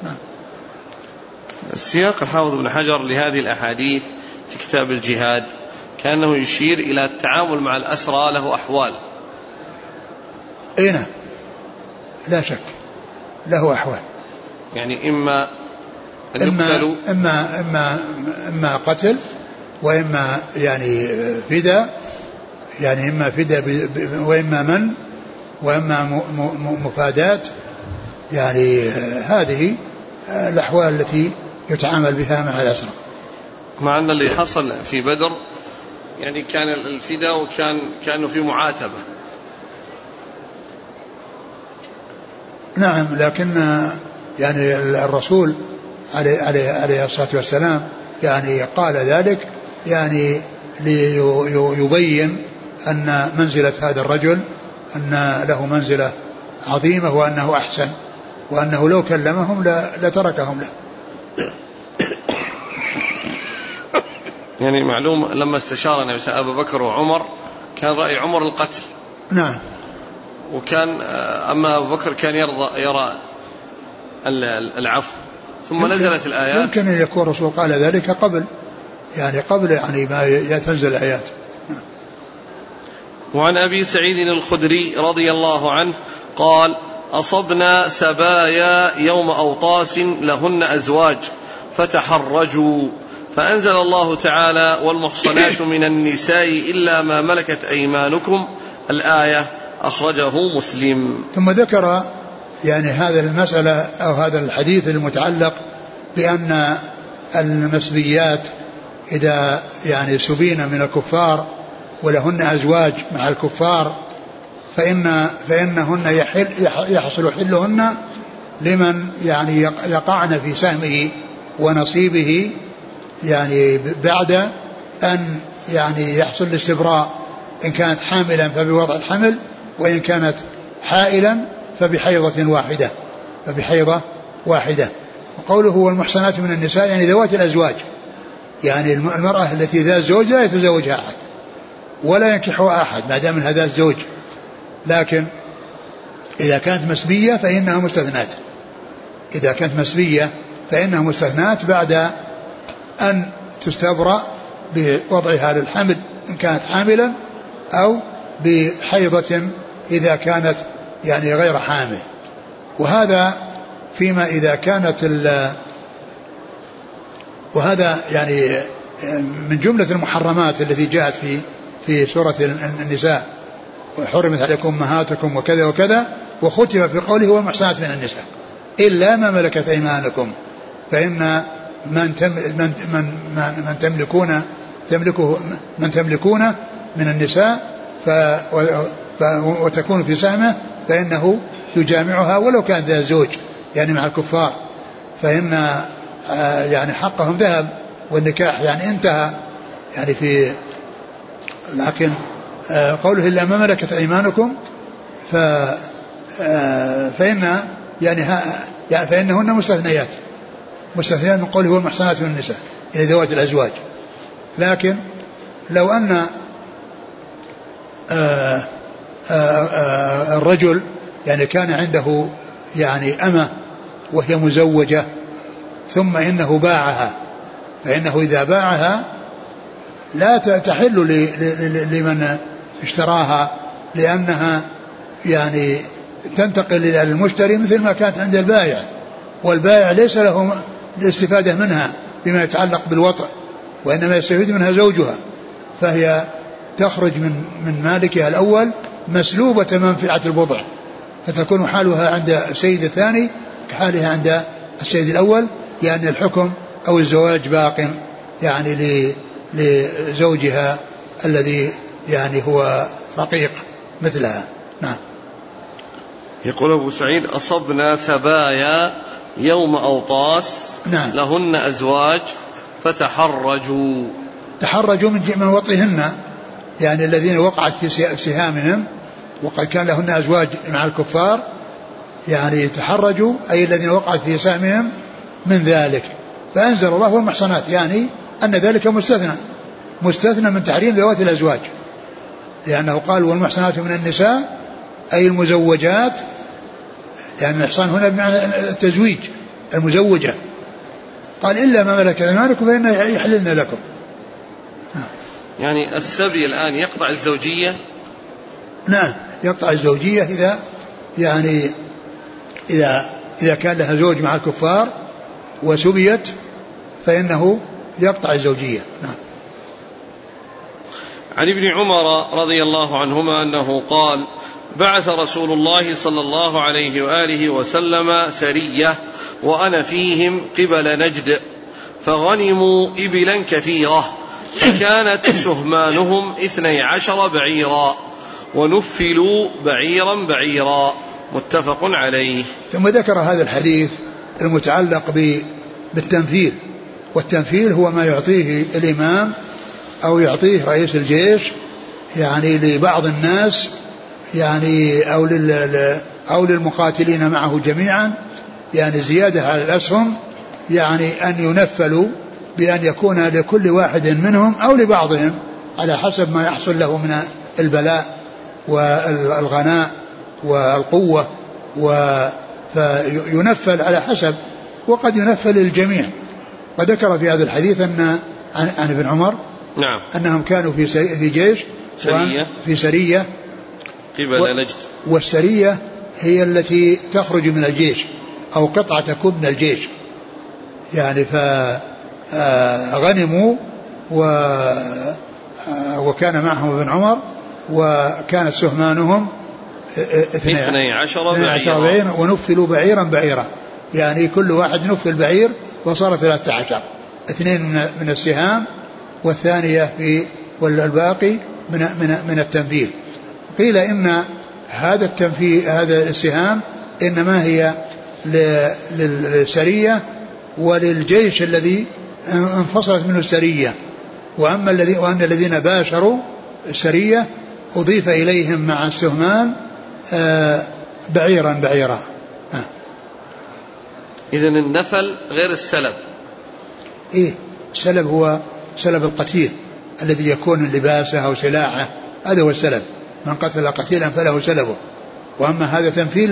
السياق الحافظ ابن حجر لهذه الأحاديث في كتاب الجهاد كأنه يشير إلى التعامل مع الأسرى له أحوال. أين لا شك له أحوال، يعني إما أن يقتلوا إما قتل وإما يعني فداء، يعني إما فداء وإما من وإما مفادات، يعني هذه الأحوال التي يتعامل بها مع الأسرى. مع أن اللي حصل في بدر يعني كان الفداء كانوا في معاتبة. نعم، لكن يعني الرسول عليه الصلاة والسلام يعني قال ذلك يعني ليبين أن منزلة هذا الرجل أن له منزلة عظيمة وأنه أحسن، وأنه لو كلمهم لتركهم له. يعني معلوم لما استشار النبي أبا بكر وعمر كان رأي عمر القتل. نعم. وكان أما أبو بكر كان يرى العفو، ثم نزلت الآيات. يمكن أن يكون الرسول قال ذلك قبل يعني ما تنزل الآيات. وعن أبي سعيد الخدري رضي الله عنه قال: أصبنا سبايا يوم أوطاس لهن أزواج فتحرجوا، فأنزل الله تعالى: والمحصنات من النساء إلا ما ملكت أيمانكم، الآية، أخرجه مسلم. ثم ذكر يعني هذا المسألة أو هذا الحديث المتعلق بأن المسبيات إذا يعني سبين من الكفار ولهن أزواج مع الكفار فإنهن يحصل حلهن لمن يعني يقعن في سهمه ونصيبه يعني بعد أن يعني يحصل الاستبراء، إن كانت حاملا فبوضع الحمل، وإن كانت حائلا فبحيضة واحدة. وقوله والمحصنات من النساء يعني ذوات الأزواج، يعني المرأة التي ذات زوج لا يتزوجها أحد ولا ينكحها أحد ما دام منها ذات زوج، لكن إذا كانت مسبية فإنها مستثنات بعد أن تستبرأ بوضعها للحمل إن كانت حاملا أو بحيضة إذا كانت يعني غير حامل. وهذا فيما إذا كانت وهذا يعني من جملة المحرمات التي جاءت في سورة النساء: وحرمت عليكم أمهاتكم وكذا وكذا، وختم في قوله والمحصنات من النساء إلا ما ملكت أيمانكم، فإن من تملكون من النساء وتكون في سهمه فإنه يجامعها ولو كان ذا زوج يعني مع الكفار، فإن يعني حقهم ذهب والنكاح يعني انتهى يعني لكن قوله إلا ما ملكت أيمانكم فإن يعني فإنهن مستثنيات من قوله والمحصنات من النساء يعني ذوات الأزواج. لكن لو أن الرجل يعني كان عنده يعني أمة وهي مزوجة ثم إنه باعها، فإنه إذا باعها لا تحل لمن اشتراها، لأنها يعني تنتقل إلى المشتري مثل ما كانت عند البائع، والبائع ليس له الاستفادة منها بما يتعلق بالوطء، وإنما يستفيد منها زوجها، فهي تخرج من مالكها الأول مسلوبة منفعة البضع، فتكون حالها عند السيد الثاني كحالها عند السيد الأول، يعني الحكم أو الزواج باق يعني لزوجها الذي يعني هو رقيق مثلها. نعم. يقول أبو سعيد: أصبنا سبايا يوم أوطاس. نعم. لهن أزواج فتحرجوا من وطئهن، يعني الذين وقعت في سهامهم وقد كان لهن أزواج مع الكفار، يعني تحرجوا أي الذين وقعت في سهامهم من ذلك، فأنزل الله والمحصنات، يعني أن ذلك مستثنى من تحريم ذوات الأزواج، لأنه قال والمحصنات من النساء أي المزوجات، يعني الإحصان هنا بمعنى التزويج، المزوجة، قال إلا ما ملكت أيمانكم فإن يحللن لكم. يعني السبي الآن يقطع الزوجية. نعم، يقطع الزوجية إذا كان لها زوج مع الكفار وسبيت فإنه يقطع الزوجية. نعم. عن ابن عمر رضي الله عنهما أنه قال: بعث رسول الله صلى الله عليه وآله وسلم سرية وأنا فيهم قبل نجد، فغنموا إبلا كثيرة، فكانت سهمانهم 12 بعيرا ونفلوا بعيرا بعيرا. متفق عليه. ثم ذكر هذا الحديث المتعلق بالتنفيل، والتنفيل هو ما يعطيه الإمام أو يعطيه رئيس الجيش يعني لبعض الناس يعني أو للمقاتلين معه جميعا يعني زيادة على الأسهم، يعني أن ينفلوا بأن يكون لكل واحد منهم أو لبعضهم على حسب ما يحصل له من البلاء والغناء والقوة، فينفل على حسب، وقد ينفل الجميع. وذكر في هذا الحديث أن عن ابن عمر نعم أنهم كانوا في جيش في سرية قبل نجد، والسرية هي التي تخرج من الجيش أو قطعة تكون من الجيش يعني، فغنموا وكان معهم ابن عمر وكانت سهمانهم 12 بعيرا ونفلوا بعيرا بعيرا، يعني كل واحد نفل بعير وصار 13، 2 من السهام والثانية والباقي من التنفيل. قيل إن هذا التنفيل هذا السهام إنما هي للسرية وللجيش الذي انفصلت منه السرية، وأن الذين باشروا السرية أضيف إليهم مع السهمان بعيرا بعيرا. إذن النفل غير السلب. إيه السلب هو سلب القتيل الذي يكون لباسه أو سلاحه، هذا هو السلب، من قتل قتيلا فله سلبه. وأما هذا تنفيل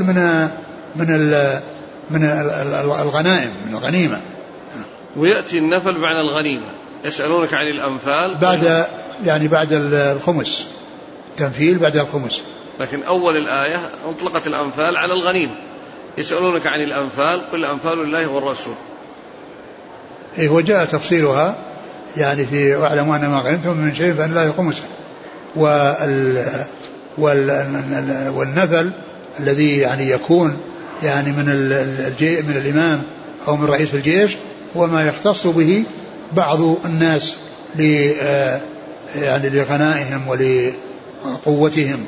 من الغنائم، من الغنيمة. ويأتي النفل بعد الغنيمة. يسألونك عن الأنفال بعد الخمس، تنفيل بعد الخمس. لكن أول الآية أطلقت الأنفال على الغنيمة. يسألونك عن الأنفال قل الأنفال لله والرسول. إيه وجاء تفصيلها يعني في واعلموا أن ما غنمتم من شيء فإن الله خمسه. والنفل الذي يعني يكون يعني من الإمام أو من رئيس الجيش هو ما يختص به بعض الناس يعني لغنائهم ولقوتهم.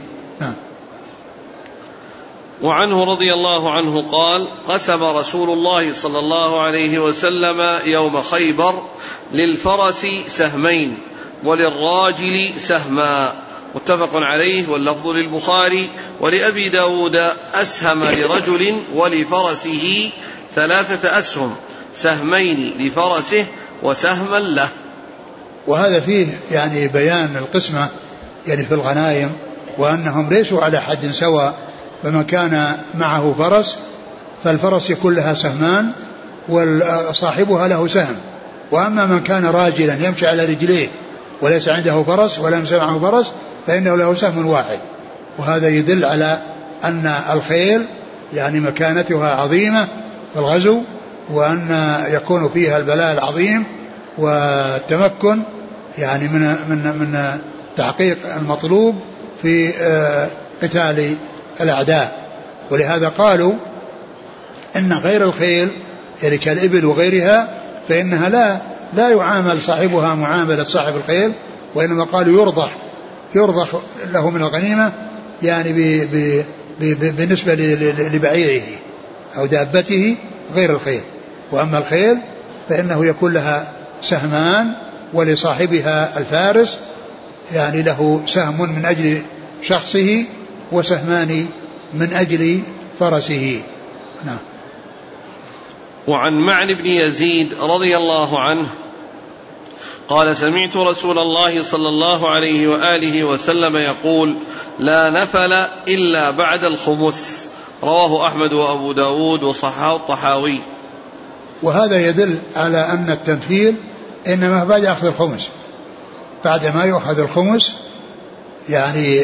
وعنه رضي الله عنه قال قسم رسول الله صلى الله عليه وسلم يوم خيبر للفرس سهمين وللراجل سهما. متفق عليه، واللفظ للبخاري. ولأبي داود أسهم لرجل ولفرسه 3 أسهم، سهمين لفرسه وسهما له. وهذا فيه يعني بيان القسمة يعني في الغنائم، وأنهم ليسوا على حد سواء، فمن كان معه فرس فالفرس يكون لها سهمان وصاحبها له سهم، وأما من كان راجلا يمشي على رجليه وليس عنده فرس ولا يمشي معه فرس فإنه له سهم واحد. وهذا يدل على أن الخيل يعني مكانتها عظيمة في الغزو، وأن يكون فيها البلاء العظيم والتمكن يعني من تحقيق المطلوب في قتال الأعداء. ولهذا قالوا إن غير الخيل يعني كالإبل وغيرها فإنها لا يعامل صاحبها معاملة صاحب الخيل، وإنما قالوا يرضخ له من الغنيمة يعني بالنسبة لبعيره أو دابته غير الخيل. وأما الخيل فإنه يكون لها سهمان ولصاحبها الفارس يعني له سهم من أجل شخصه وسهمان من أجل فرسه. نعم. وعن معن بن يزيد رضي الله عنه قال سمعت رسول الله صلى الله عليه وآله وسلم يقول لا نفل إلا بعد الخمس. رواه أحمد وأبو داود وصححه الطحاوي. وهذا يدل على أن التنفيل إنما بعد أخذ الخمس، بعد ما يأخذ الخمس يعني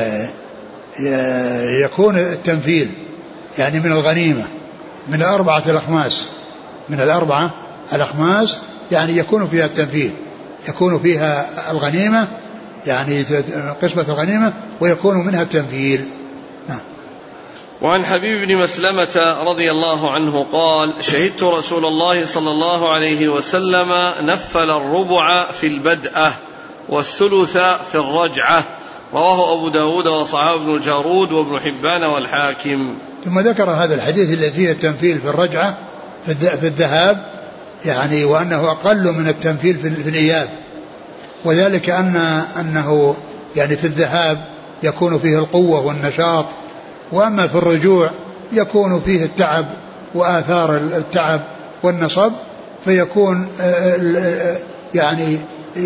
يكون التنفيل يعني من الغنيمة من 4 الأخماس، من 4 الأخماس يعني يكون فيها التنفيل، يكون فيها الغنيمة يعني قسمة الغنيمة ويكون منها التنفيل. وعن حبيب بن مسلمة رضي الله عنه قال شهدت رسول الله صلى الله عليه وسلم نفل الربع في البدءة والثلث في الرجعة. رواه أبو داود وصححه ابن الجارود وابن حبان والحاكم. ثم ذكر هذا الحديث الذي فيه التنفيل في الرجعة في الذهاب يعني وأنه أقل من التنفيل في الإياب، وذلك أنه يعني في الذهاب يكون فيه القوة والنشاط، وأما في الرجوع يكون فيه التعب وآثار التعب والنصب، فيكون يعني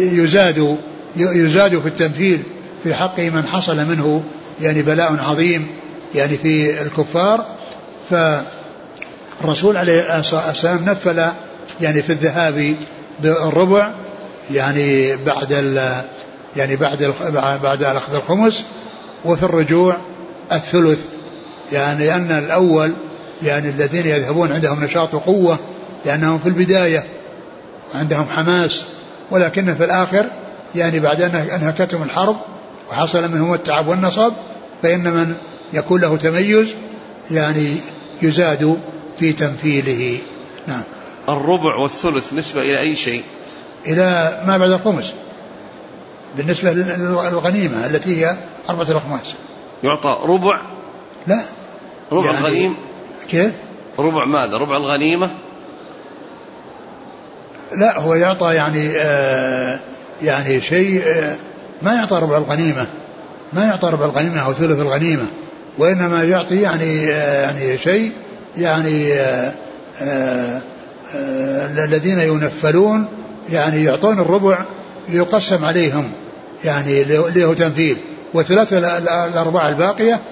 يزاد في التنفيل في حق من حصل منه يعني بلاء عظيم يعني في الكفار. فالرسول عليه الصلاة والسلام نفل يعني في الذهاب بالربع يعني بعد الأخذ الخمس، وفي الرجوع الثلث، يعني أن الأول يعني الذين يذهبون عندهم نشاط وقوة لأنهم في البداية عندهم حماس، ولكن في الآخر يعني بعد أن أنهكتهم الحرب وحصل منهم التعب والنصب، فإن من يكون له تميز يعني يزاد في تنفيله. نعم. الربع والثلث نسبة إلى أي شيء؟ إلى ما بعد الخمس بالنسبة للغنيمة التي هي 4 الأخماس. يعطى ربع؟ لا، ربع يعني الغنيمة. كيف؟ ربع ماذا؟ ربع الغنيمة؟ لا، هو يعطى يعني شيء ما يعطى ربع الغنيمة، ما يعطى ربع الغنيمة أو ثلث الغنيمة، وإنما يعطي يعني شيء يعني الذين ينفلون يعني يعطون الربع يقسم عليهم يعني له تنفيل، وثلاث الأرباع الباقية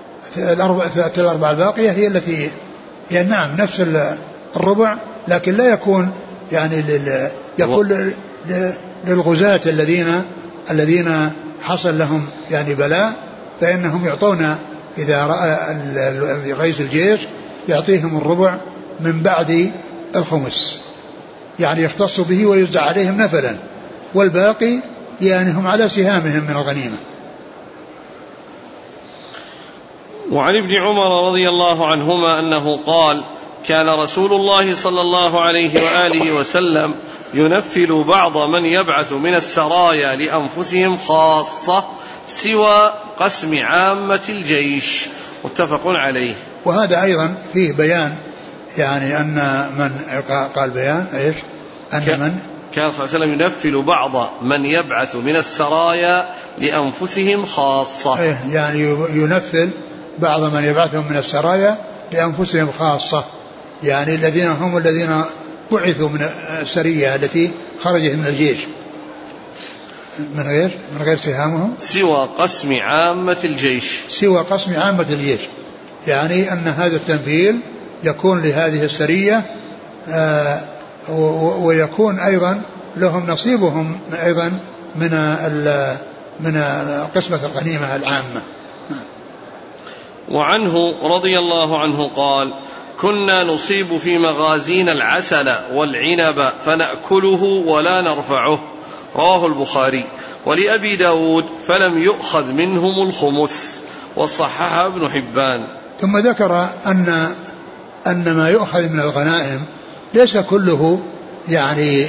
هي التي هي نعم نفس الربع، لكن لا يكون يعني يكون للغزاة الذين حصل لهم يعني بلاء، فإنهم يعطون إذا رأى رئيس الجيش يعطيهم الربع من بعد الخمس، يعني يختص به ويزدع عليهم نفلا، والباقي يعني هم على سهامهم من الغنيمة. وعن ابن عمر رضي الله عنهما أنه قال: كان رسول الله صلى الله عليه وآله وسلم ينفل بعض من يبعث من السرايا لأنفسهم خاصة سوى قسم عامة الجيش. متفق عليه. وهذا أيضا فيه بيان يعني أن من قال بيان إيش؟ أن من كان صلى الله عليه وسلم ينفل بعض من يبعث من السرايا لأنفسهم خاصة، يعني ينفل بعض من يبعثهم من السرايا لأنفسهم خاصة، يعني الذين بعثوا من السرية التي خرجت من الجيش من غير سهامهم سوى قسم عامة الجيش، يعني أن هذا التنفيل يكون لهذه السرية ويكون أيضا لهم نصيبهم أيضا من قسمة الغنيمة العامة. وعنه رضي الله عنه قال: كنا نصيب في مغازينا العسل والعنب فنأكله ولا نرفعه. رواه البخاري. ولأبي داود: فلم يؤخذ منهم الخمس. وصححه ابن حبان. ثم ذكر أن ما يؤخذ من الغنائم ليس كله يعني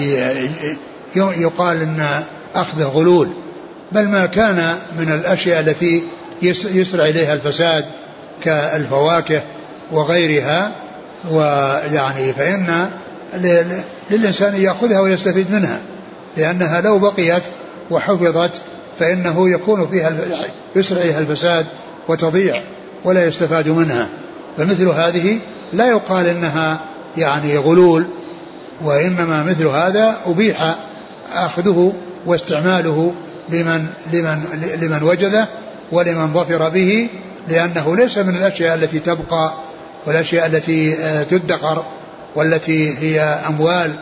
يقال أن أخذه غلول، بل ما كان من الأشياء التي يسرع إليها الفساد كالفواكه وغيرها، ويعني فإن للإنسان يأخذها ويستفيد منها، لأنها لو بقيت وحفظت فإنه يكون فيها يسرع إليها الفساد وتضيع ولا يستفاد منها. فمثل هذه لا يقال إنها يعني غلول، وإنما مثل هذا أبيح أخذه واستعماله لمن وجده ولمن ظفر به، لأنه ليس من الأشياء التي تبقى والأشياء التي تدخر والتي هي أموال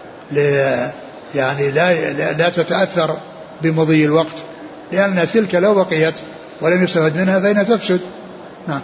يعني لا تتأثر بمضي الوقت، لأن تلك لو بقيت ولم يستفد منها فإنها تفسد. نعم.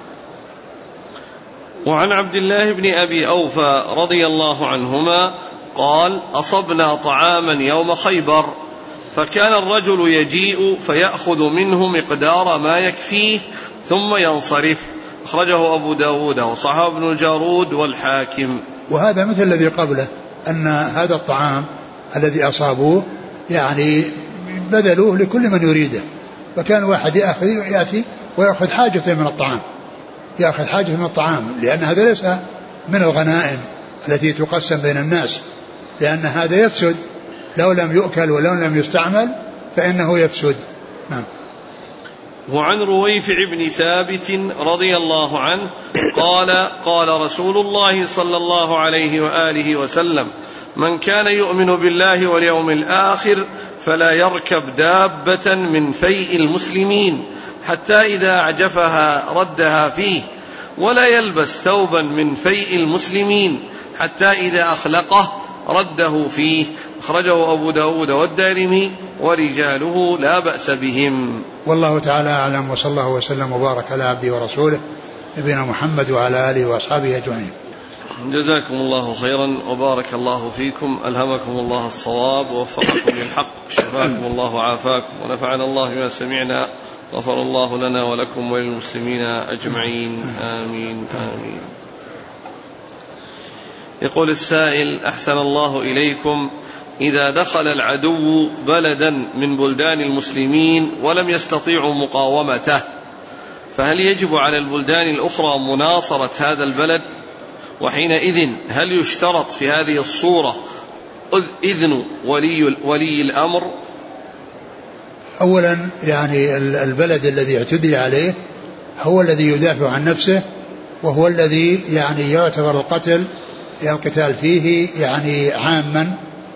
وعن عبد الله بن أبي أوفى رضي الله عنهما قال: أصبنا طعاما يوم خيبر، فكان الرجل يجيء فيأخذ منه مقدار ما يكفيه ثم ينصرف. أخرجه أبو داود وصححه ابن الجارود والحاكم. وهذا مثل الذي قبله، أن هذا الطعام الذي أصابوه يعني بذلوه لكل من يريده. فكان واحد يأتي ويأخذ حاجته من الطعام، يأخذ حاجته من الطعام، لأن هذا ليس من الغنائم التي تقسم بين الناس، لأن هذا يفسد لو لم يؤكل ولو لم يستعمل فإنه يفسد. نعم. وعن رويفع بن ثابت رضي الله عنه قال قال رسول الله صلى الله عليه وآله وسلم: من كان يؤمن بالله واليوم الآخر فلا يركب دابة من فيء المسلمين حتى إذا أعجفها ردها فيه، ولا يلبس ثوبا من فيء المسلمين حتى إذا أخلقه رده فيه. أخرجه أبو داود والدارمي ورجاله لا بأس بهم. والله تعالى أعلم، وصلى الله وسلم وبارك على عبده ورسوله نبينا محمد وعلى آله وأصحابه أجمعين. جزاكم الله خيرا وبارك الله فيكم، ألهمكم الله الصواب ووفقكم للحق، شفاكم الله وعافاكم، ونفعنا الله بما سمعنا، غفر الله لنا ولكم وللمسلمين أجمعين، آمين آمين. يقول السائل: أحسن الله إليكم، إذا دخل العدو بلدا من بلدان المسلمين ولم يستطيعوا مقاومته، فهل يجب على البلدان الأخرى مناصرة هذا البلد؟ وحينئذ هل يشترط في هذه الصورة إذن ولي الأمر؟ أولا يعني البلد الذي اعتدي عليه هو الذي يدافع عن نفسه، وهو الذي يعني يعتبر القتال فيه يعني عاما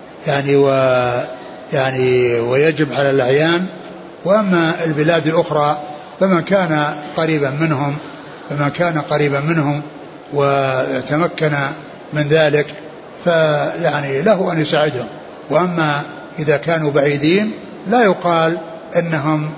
يعني ويجب على الأعيان. وأما البلاد الأخرى فمن كان قريبا منهم وتمكن من ذلك فيعني له أن يساعدهم. وأما إذا كانوا بعيدين لا يقال أنهم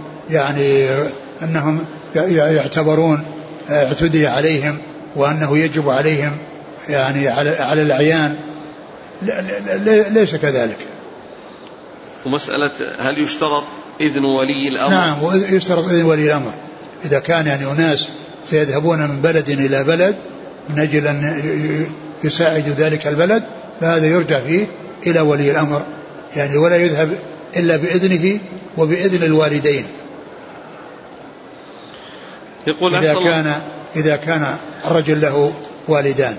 يعتبرون اعتدي عليهم وأنه يجب عليهم يعني على الأعيان، ليس كذلك. ومسألة هل يشترط إذن ولي الأمر؟ نعم، يشترط إذن ولي الأمر. إذا كان يعني أناس سيذهبون من بلد إلى بلد من أجل أن يساعدوا ذلك البلد، فهذا يرجع فيه إلى ولي الأمر يعني، ولا يذهب إلا بإذنه وبإذن الوالدين. يقول إذا كان الرجل له والدان.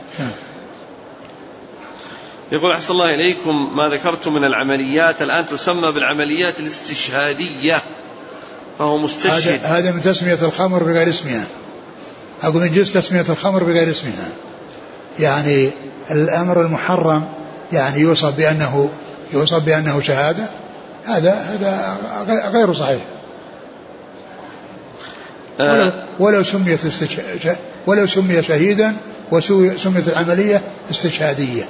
يقول: أحسن الله إليكم، ما ذكرتم من العمليات الآن تسمى بالعمليات الاستشهادية، فهو مستشهد. هذا من تسمية الخمر بغير اسمها، أقول من جزء تسمية الخمر بغير اسمها. يعني الأمر المحرم يعني يوصف بأنه شهادة، هذا غير صحيح. ولو سمي شهيدا وسميت العملية استشهادية.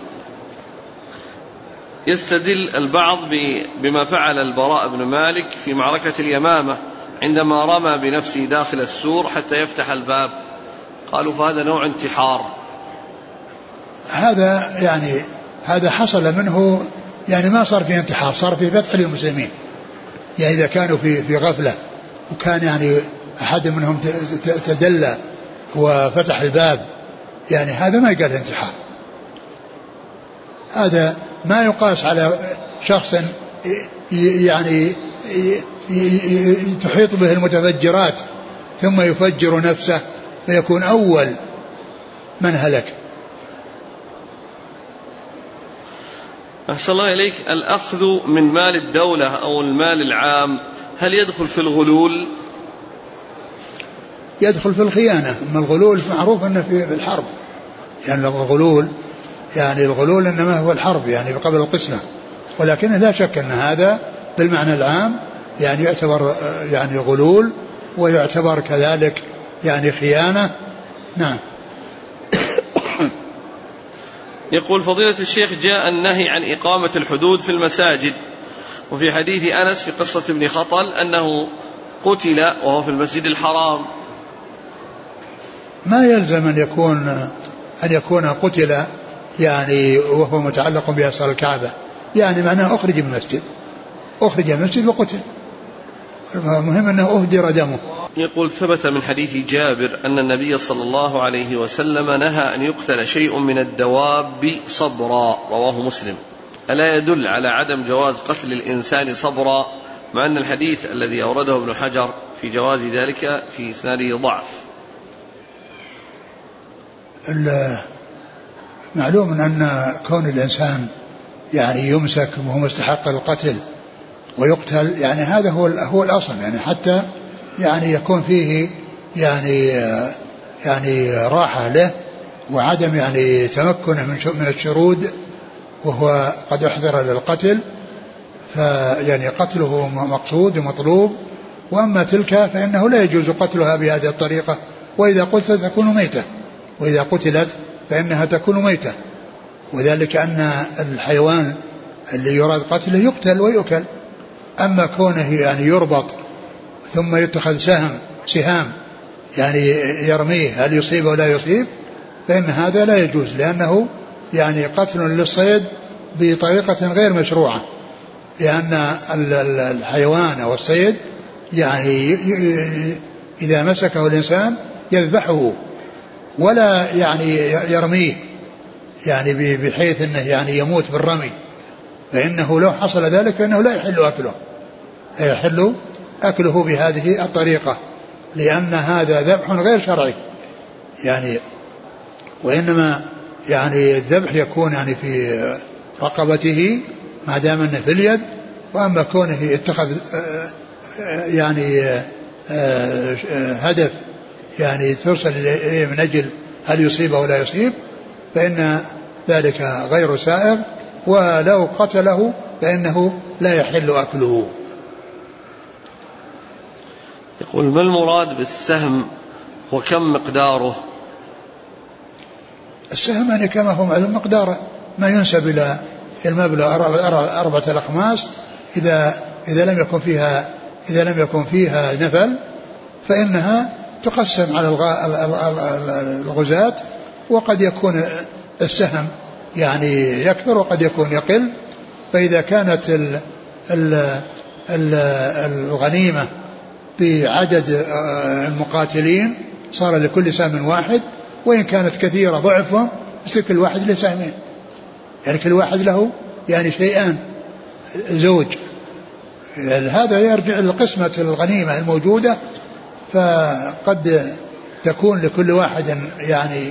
يستدل البعض بما فعل البراء بن مالك في معركة اليمامة عندما رمى بنفسه داخل السور حتى يفتح الباب، قالوا فهذا نوع انتحار. هذا حصل منه يعني ما صار فيه انتحار، صار فيه فتح للمسلمين. يعني إذا كانوا في غفلة وكان يعني أحد منهم تدلى وفتح الباب، يعني هذا ما يقال انتحار. هذا ما يقاس على شخص يعني تحيط به المتفجرات ثم يفجر نفسه فيكون أول من هلك. أحسن الله إليك، الأخذ من مال الدولة أو المال العام هل يدخل في الغلول؟ يدخل في الخيانة. أما الغلول معروف أنه في الحرب، يعني الغلول إنما هو الحرب يعني قبل القسمة، ولكن لا شك أن هذا بالمعنى العام يعني يعتبر يعني غلول، ويعتبر كذلك يعني خيانة. نعم. يقول: فضيلة الشيخ، جاء النهي عن إقامة الحدود في المساجد، وفي حديث أنس في قصة ابن خطل أنه قتل وهو في المسجد الحرام. ما يلزم أن يكون قتل يعني وهو متعلق بأسر الكعبة، يعني معناه أخرج من المسجد وقتل، المهم أنه أهدر دمه. يقول: ثبت من حديث جابر أن النبي صلى الله عليه وسلم نهى أن يقتل شيء من الدواب صبرا، رواه مسلم. ألا يدل على عدم جواز قتل الإنسان صبرا مع أن الحديث الذي أورده ابن حجر في جواز ذلك في إسناده ضعف. معلوم أن كون الإنسان يعني يمسك وهو مستحق للقتل ويقتل يعني هذا هو الأصل، يعني حتى يعني يكون فيه يعني راحة له وعدم يعني تمكنه من الشرود وهو قد أحضر للقتل، فيعني قتله مقصود ومطلوب. وأما تلك فإنه لا يجوز قتلها بهذه الطريقة، وإذا قتلت تكون ميتة، وإذا قتلت فإنها تكون ميتة، وذلك أن الحيوان اللي يراد قتله يقتل ويؤكل. أما كونه يعني يربط ثم يتخذ سهام يعني يرميه هل يصيب أو لا يصيب، فإن هذا لا يجوز، لأنه يعني قتل للصيد بطريقة غير مشروعة، لأن الحيوان أو الصيد يعني إذا مسكه الإنسان يذبحه ولا يعني يرميه يعني بحيث أنه يعني يموت بالرمي، فإنه لو حصل ذلك فإنه لا يحل أكله بهذه الطريقة، لأن هذا ذبح غير شرعي يعني، وإنما يعني الذبح يكون يعني في رقبته ما دام أنه في اليد. وأما كونه اتخذ يعني هدف يعني ترسل إليه من أجل هل يصيب أو لا يصيب، فإن ذلك غير سائغ، ولو قتله فإنه لا يحل أكله. يقول: ما المراد بالسهم وكم مقداره؟ السهم يعني كما هو معلوم مقداره ما ينسب إلى المبلغ 4 الأخماس، إذا لم يكن فيها نفل فإنها تقسم على الغزاة، وقد يكون السهم يعني يكثر وقد يكون يقل. فإذا كانت الغنيمة بعدد المقاتلين صار لكل سهم واحد، وإن كانت كثيرة ضعفهم يصير كل واحد له سهمين، يعني كل واحد له يعني شيئان زوج. هذا يرجع لقسمة الغنيمة الموجودة، فقد تكون لكل واحد يعني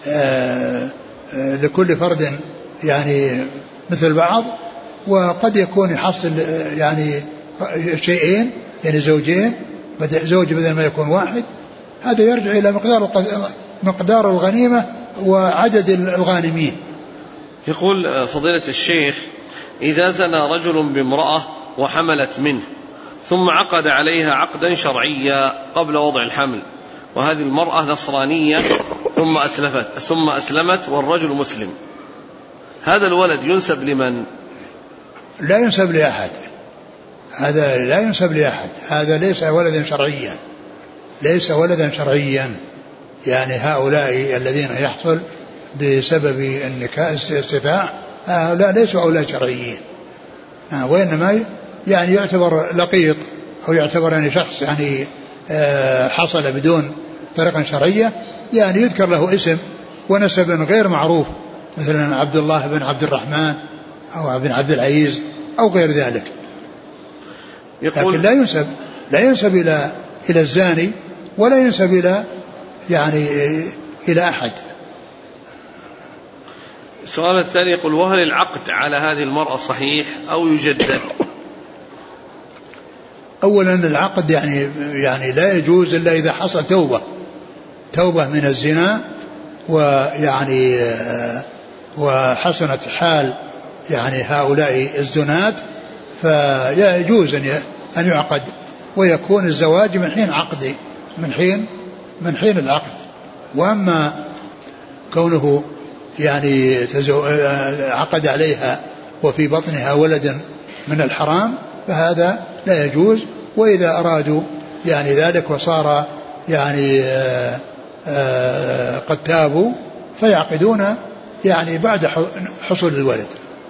لكل فرد يعني مثل بعض، وقد يكون يحصل يعني شيئين يعني زوجين زوج بدل ما يكون واحد. هذا يرجع إلى مقدار الغنيمة وعدد الغانمين. يقول فضيلة الشيخ: إذا زنى رجل بامرأة وحملت منه ثم عقد عليها عقدا شرعيا قبل وضع الحمل، وهذه المرأة نصرانية ثم أسلمت والرجل مسلم، هذا الولد ينسب لمن؟ لا ينسب لأحد، هذا لا ينسب لأحد، هذا ليس ولدا شرعيا، يعني هؤلاء الذين يحصل بسبب النكاح استفتاء هؤلاء ليسوا أولاد شرعيين، وإنما يعني يعتبر لقيط أو يعتبر يعني شخص يعني حصل بدون طريقة شرعية، يعني يذكر له اسم ونسب غير معروف، مثلا عبد الله بن عبد الرحمن أو بن عبد العزيز أو غير ذلك. لكن لا ينسب إلى الزاني ولا ينسب إلى أحد. السؤال الثاني يقول: وهل العقد على هذه المرأة صحيح أو يجدد؟ أولا العقد يعني لا يجوز إلا إذا حصل توبة من الزنا، ويعني وحسنت حال يعني هؤلاء الزنات، فيجوز أن يعقد، ويكون الزواج من حين عقد من حين العقد. وأما كونه يعني عقد عليها وفي بطنها ولدا من الحرام فهذا لا يجوز. وإذا أرادوا يعني ذلك وصار يعني قد تابوا فيعقدون يعني بعد حصول الولد.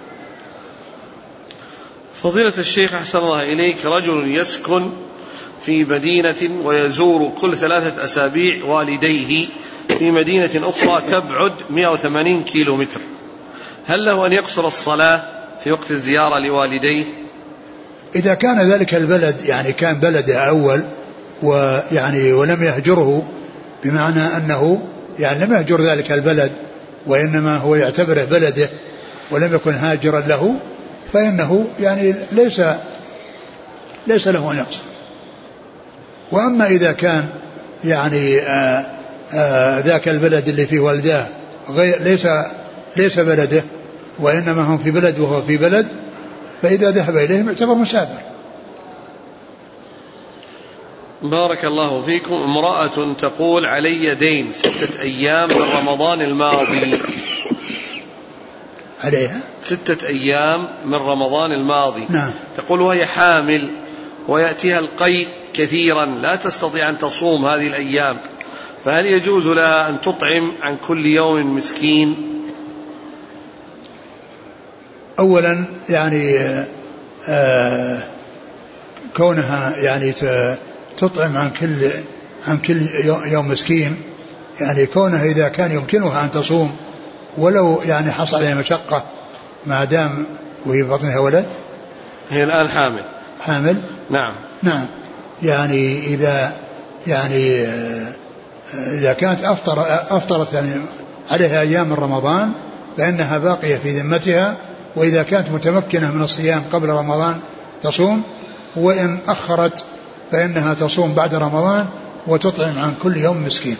فضيلة الشيخ أحسن الله إليك: رجل يسكن في مدينة ويزور كل 3 أسابيع والديه في مدينة أخرى تبعد 180 كيلومتر، هل له أن يقصر الصلاة في وقت الزيارة لوالديه؟ إذا كان ذلك البلد يعني كان بلده أول ويعني ولم يهجره، بمعنى أنه يعني لم يهجر ذلك البلد وإنما هو يعتبره بلده ولم يكن هاجرا له، فإنه يعني ليس له نقص. وأما إذا كان يعني ذاك البلد اللي فيه والداه ليس بلده وإنما هم في بلد وهو في بلد، فإذا ذهب إليهم يعتبر مسافر. بارك الله فيكم. امرأة تقول علي دين 6 أيام من رمضان الماضي، عليها 6 أيام من رمضان الماضي. نعم. تقول وهي حامل ويأتيها القيء كثيرا لا تستطيع أن تصوم هذه الأيام، فهل يجوز لها أن تطعم عن كل يوم مسكين؟ أولا يعني كونها يعني تطعم عن كل يوم مسكين، يعني كونها إذا كان يمكنها أن تصوم ولو يعني حصل عليها مشقة ما دام وهي بطنها ولد. هي الآن حامل. نعم. يعني إذا كانت أفطرت يعني عليها أيام من رمضان فإنها باقية في ذمتها، وإذا كانت متمكنة من الصيام قبل رمضان تصوم، وإن أخرت فإنها تصوم بعد رمضان وتطعم عن كل يوم مسكين.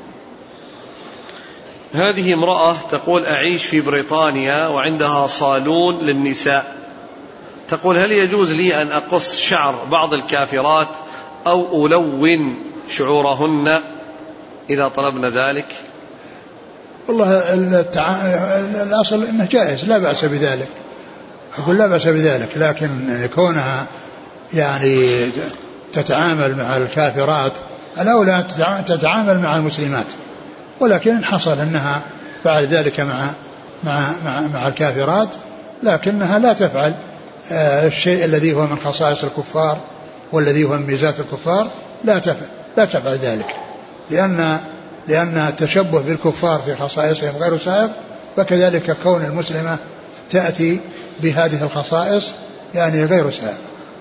هذه امرأة تقول أعيش في بريطانيا وعندها صالون للنساء، تقول هل يجوز لي أن أقص شعر بعض الكافرات أو ألون شعورهن إذا طلبنا ذلك؟ والله الأصل أنه جائز، لا بأس بذلك، أقول لا بأس بذلك، لكن كونها يعني تتعامل مع الكافرات الأولى تتعامل مع المسلمات، ولكن إن حصل أنها فعل ذلك مع الكافرات لكنها لا تفعل الشيء الذي هو من خصائص الكفار والذي هو من ميزات الكفار، لا تفعل ذلك، لأن التشبه بالكفار في خصائصهم غير سائغ، فكذلك كون المسلمة تأتي بهذه الخصائص يعني غير سائغ.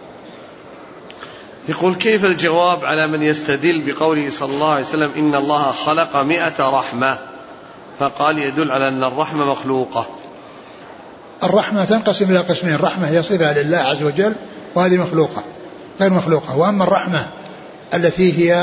يقول كيف الجواب على من يستدل بقوله صلى الله عليه وسلم إن الله خلق 100 رحمة، فقال يدل على أن الرحمة مخلوقة؟ الرحمة تنقسم إلى قسمين، رحمة هي صفة لله عز وجل وهذه مخلوقة غير مخلوقة، وأما الرحمة التي هي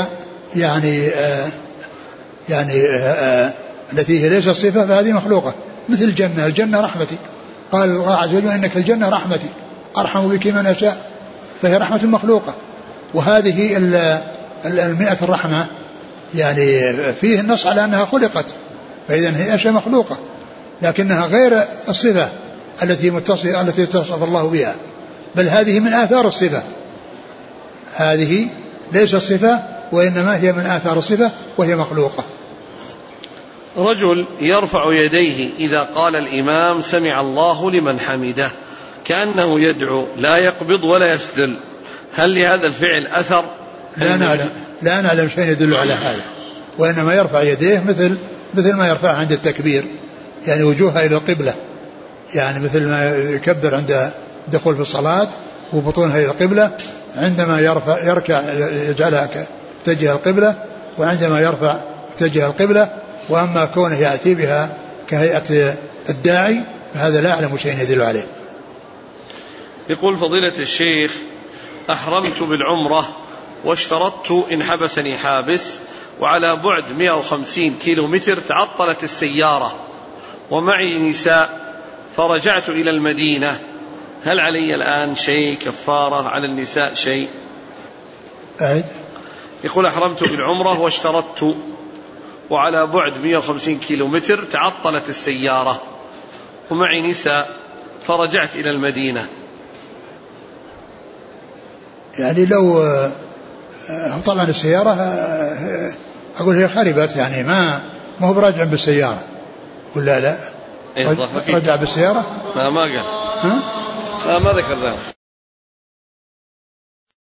التي هي ليست صفة فهذه مخلوقة، مثل الجنة رحمتي، قال الله عز وجل إنك الجنة رحمتي أرحم بك من أشاء، فهي رحمة مخلوقة. وهذه 100 الرحمة يعني فيه النص على أنها خلقت، فإذن هي أشياء مخلوقة لكنها غير الصفة التي اتصف الله بها، بل هذه من آثار الصفة، هذه ليست صفة وإنما هي من آثار الصفة وهي مخلوقة. رجل يرفع يديه إذا قال الإمام سمع الله لمن حمده كأنه يدعو، لا يقبض ولا يسدل، هل لهذا الفعل أثر؟ لا نعلم شيء يدل على هذا، وإنما يرفع يديه مثل ما يرفع عند التكبير، يعني وجوهها إلى القبلة، يعني مثل ما يكبر عند الدخول في الصلاة وبطونها إلى القبلة، عندما يركع يجعلها تجه القبلة، وعندما يرفع تجه القبلة. وأما كونه يأتي بها كهيئة الداعي فهذا لا أعلم شيء يدل عليه. يقول فضيلة الشيخ أحرمت بالعمرة واشترطت إن حبسني حابس، وعلى بعد 150 كيلومتر تعطلت السيارة ومعي نساء فرجعت إلى المدينة، هل علي الآن شيء كفارة على النساء شيء؟ يقول أحرمت بالعمرة واشترطت وعلى بعد 150 كيلومتر تعطلت السيارة ومعي نساء فرجعت إلى المدينة، يعني لو طبعا السيارة أقول هي خربت، يعني ما هو براجع بالسيارة ولا لا؟ رجع بالسيارة؟ لا ما قال، ما ذكر ذلك.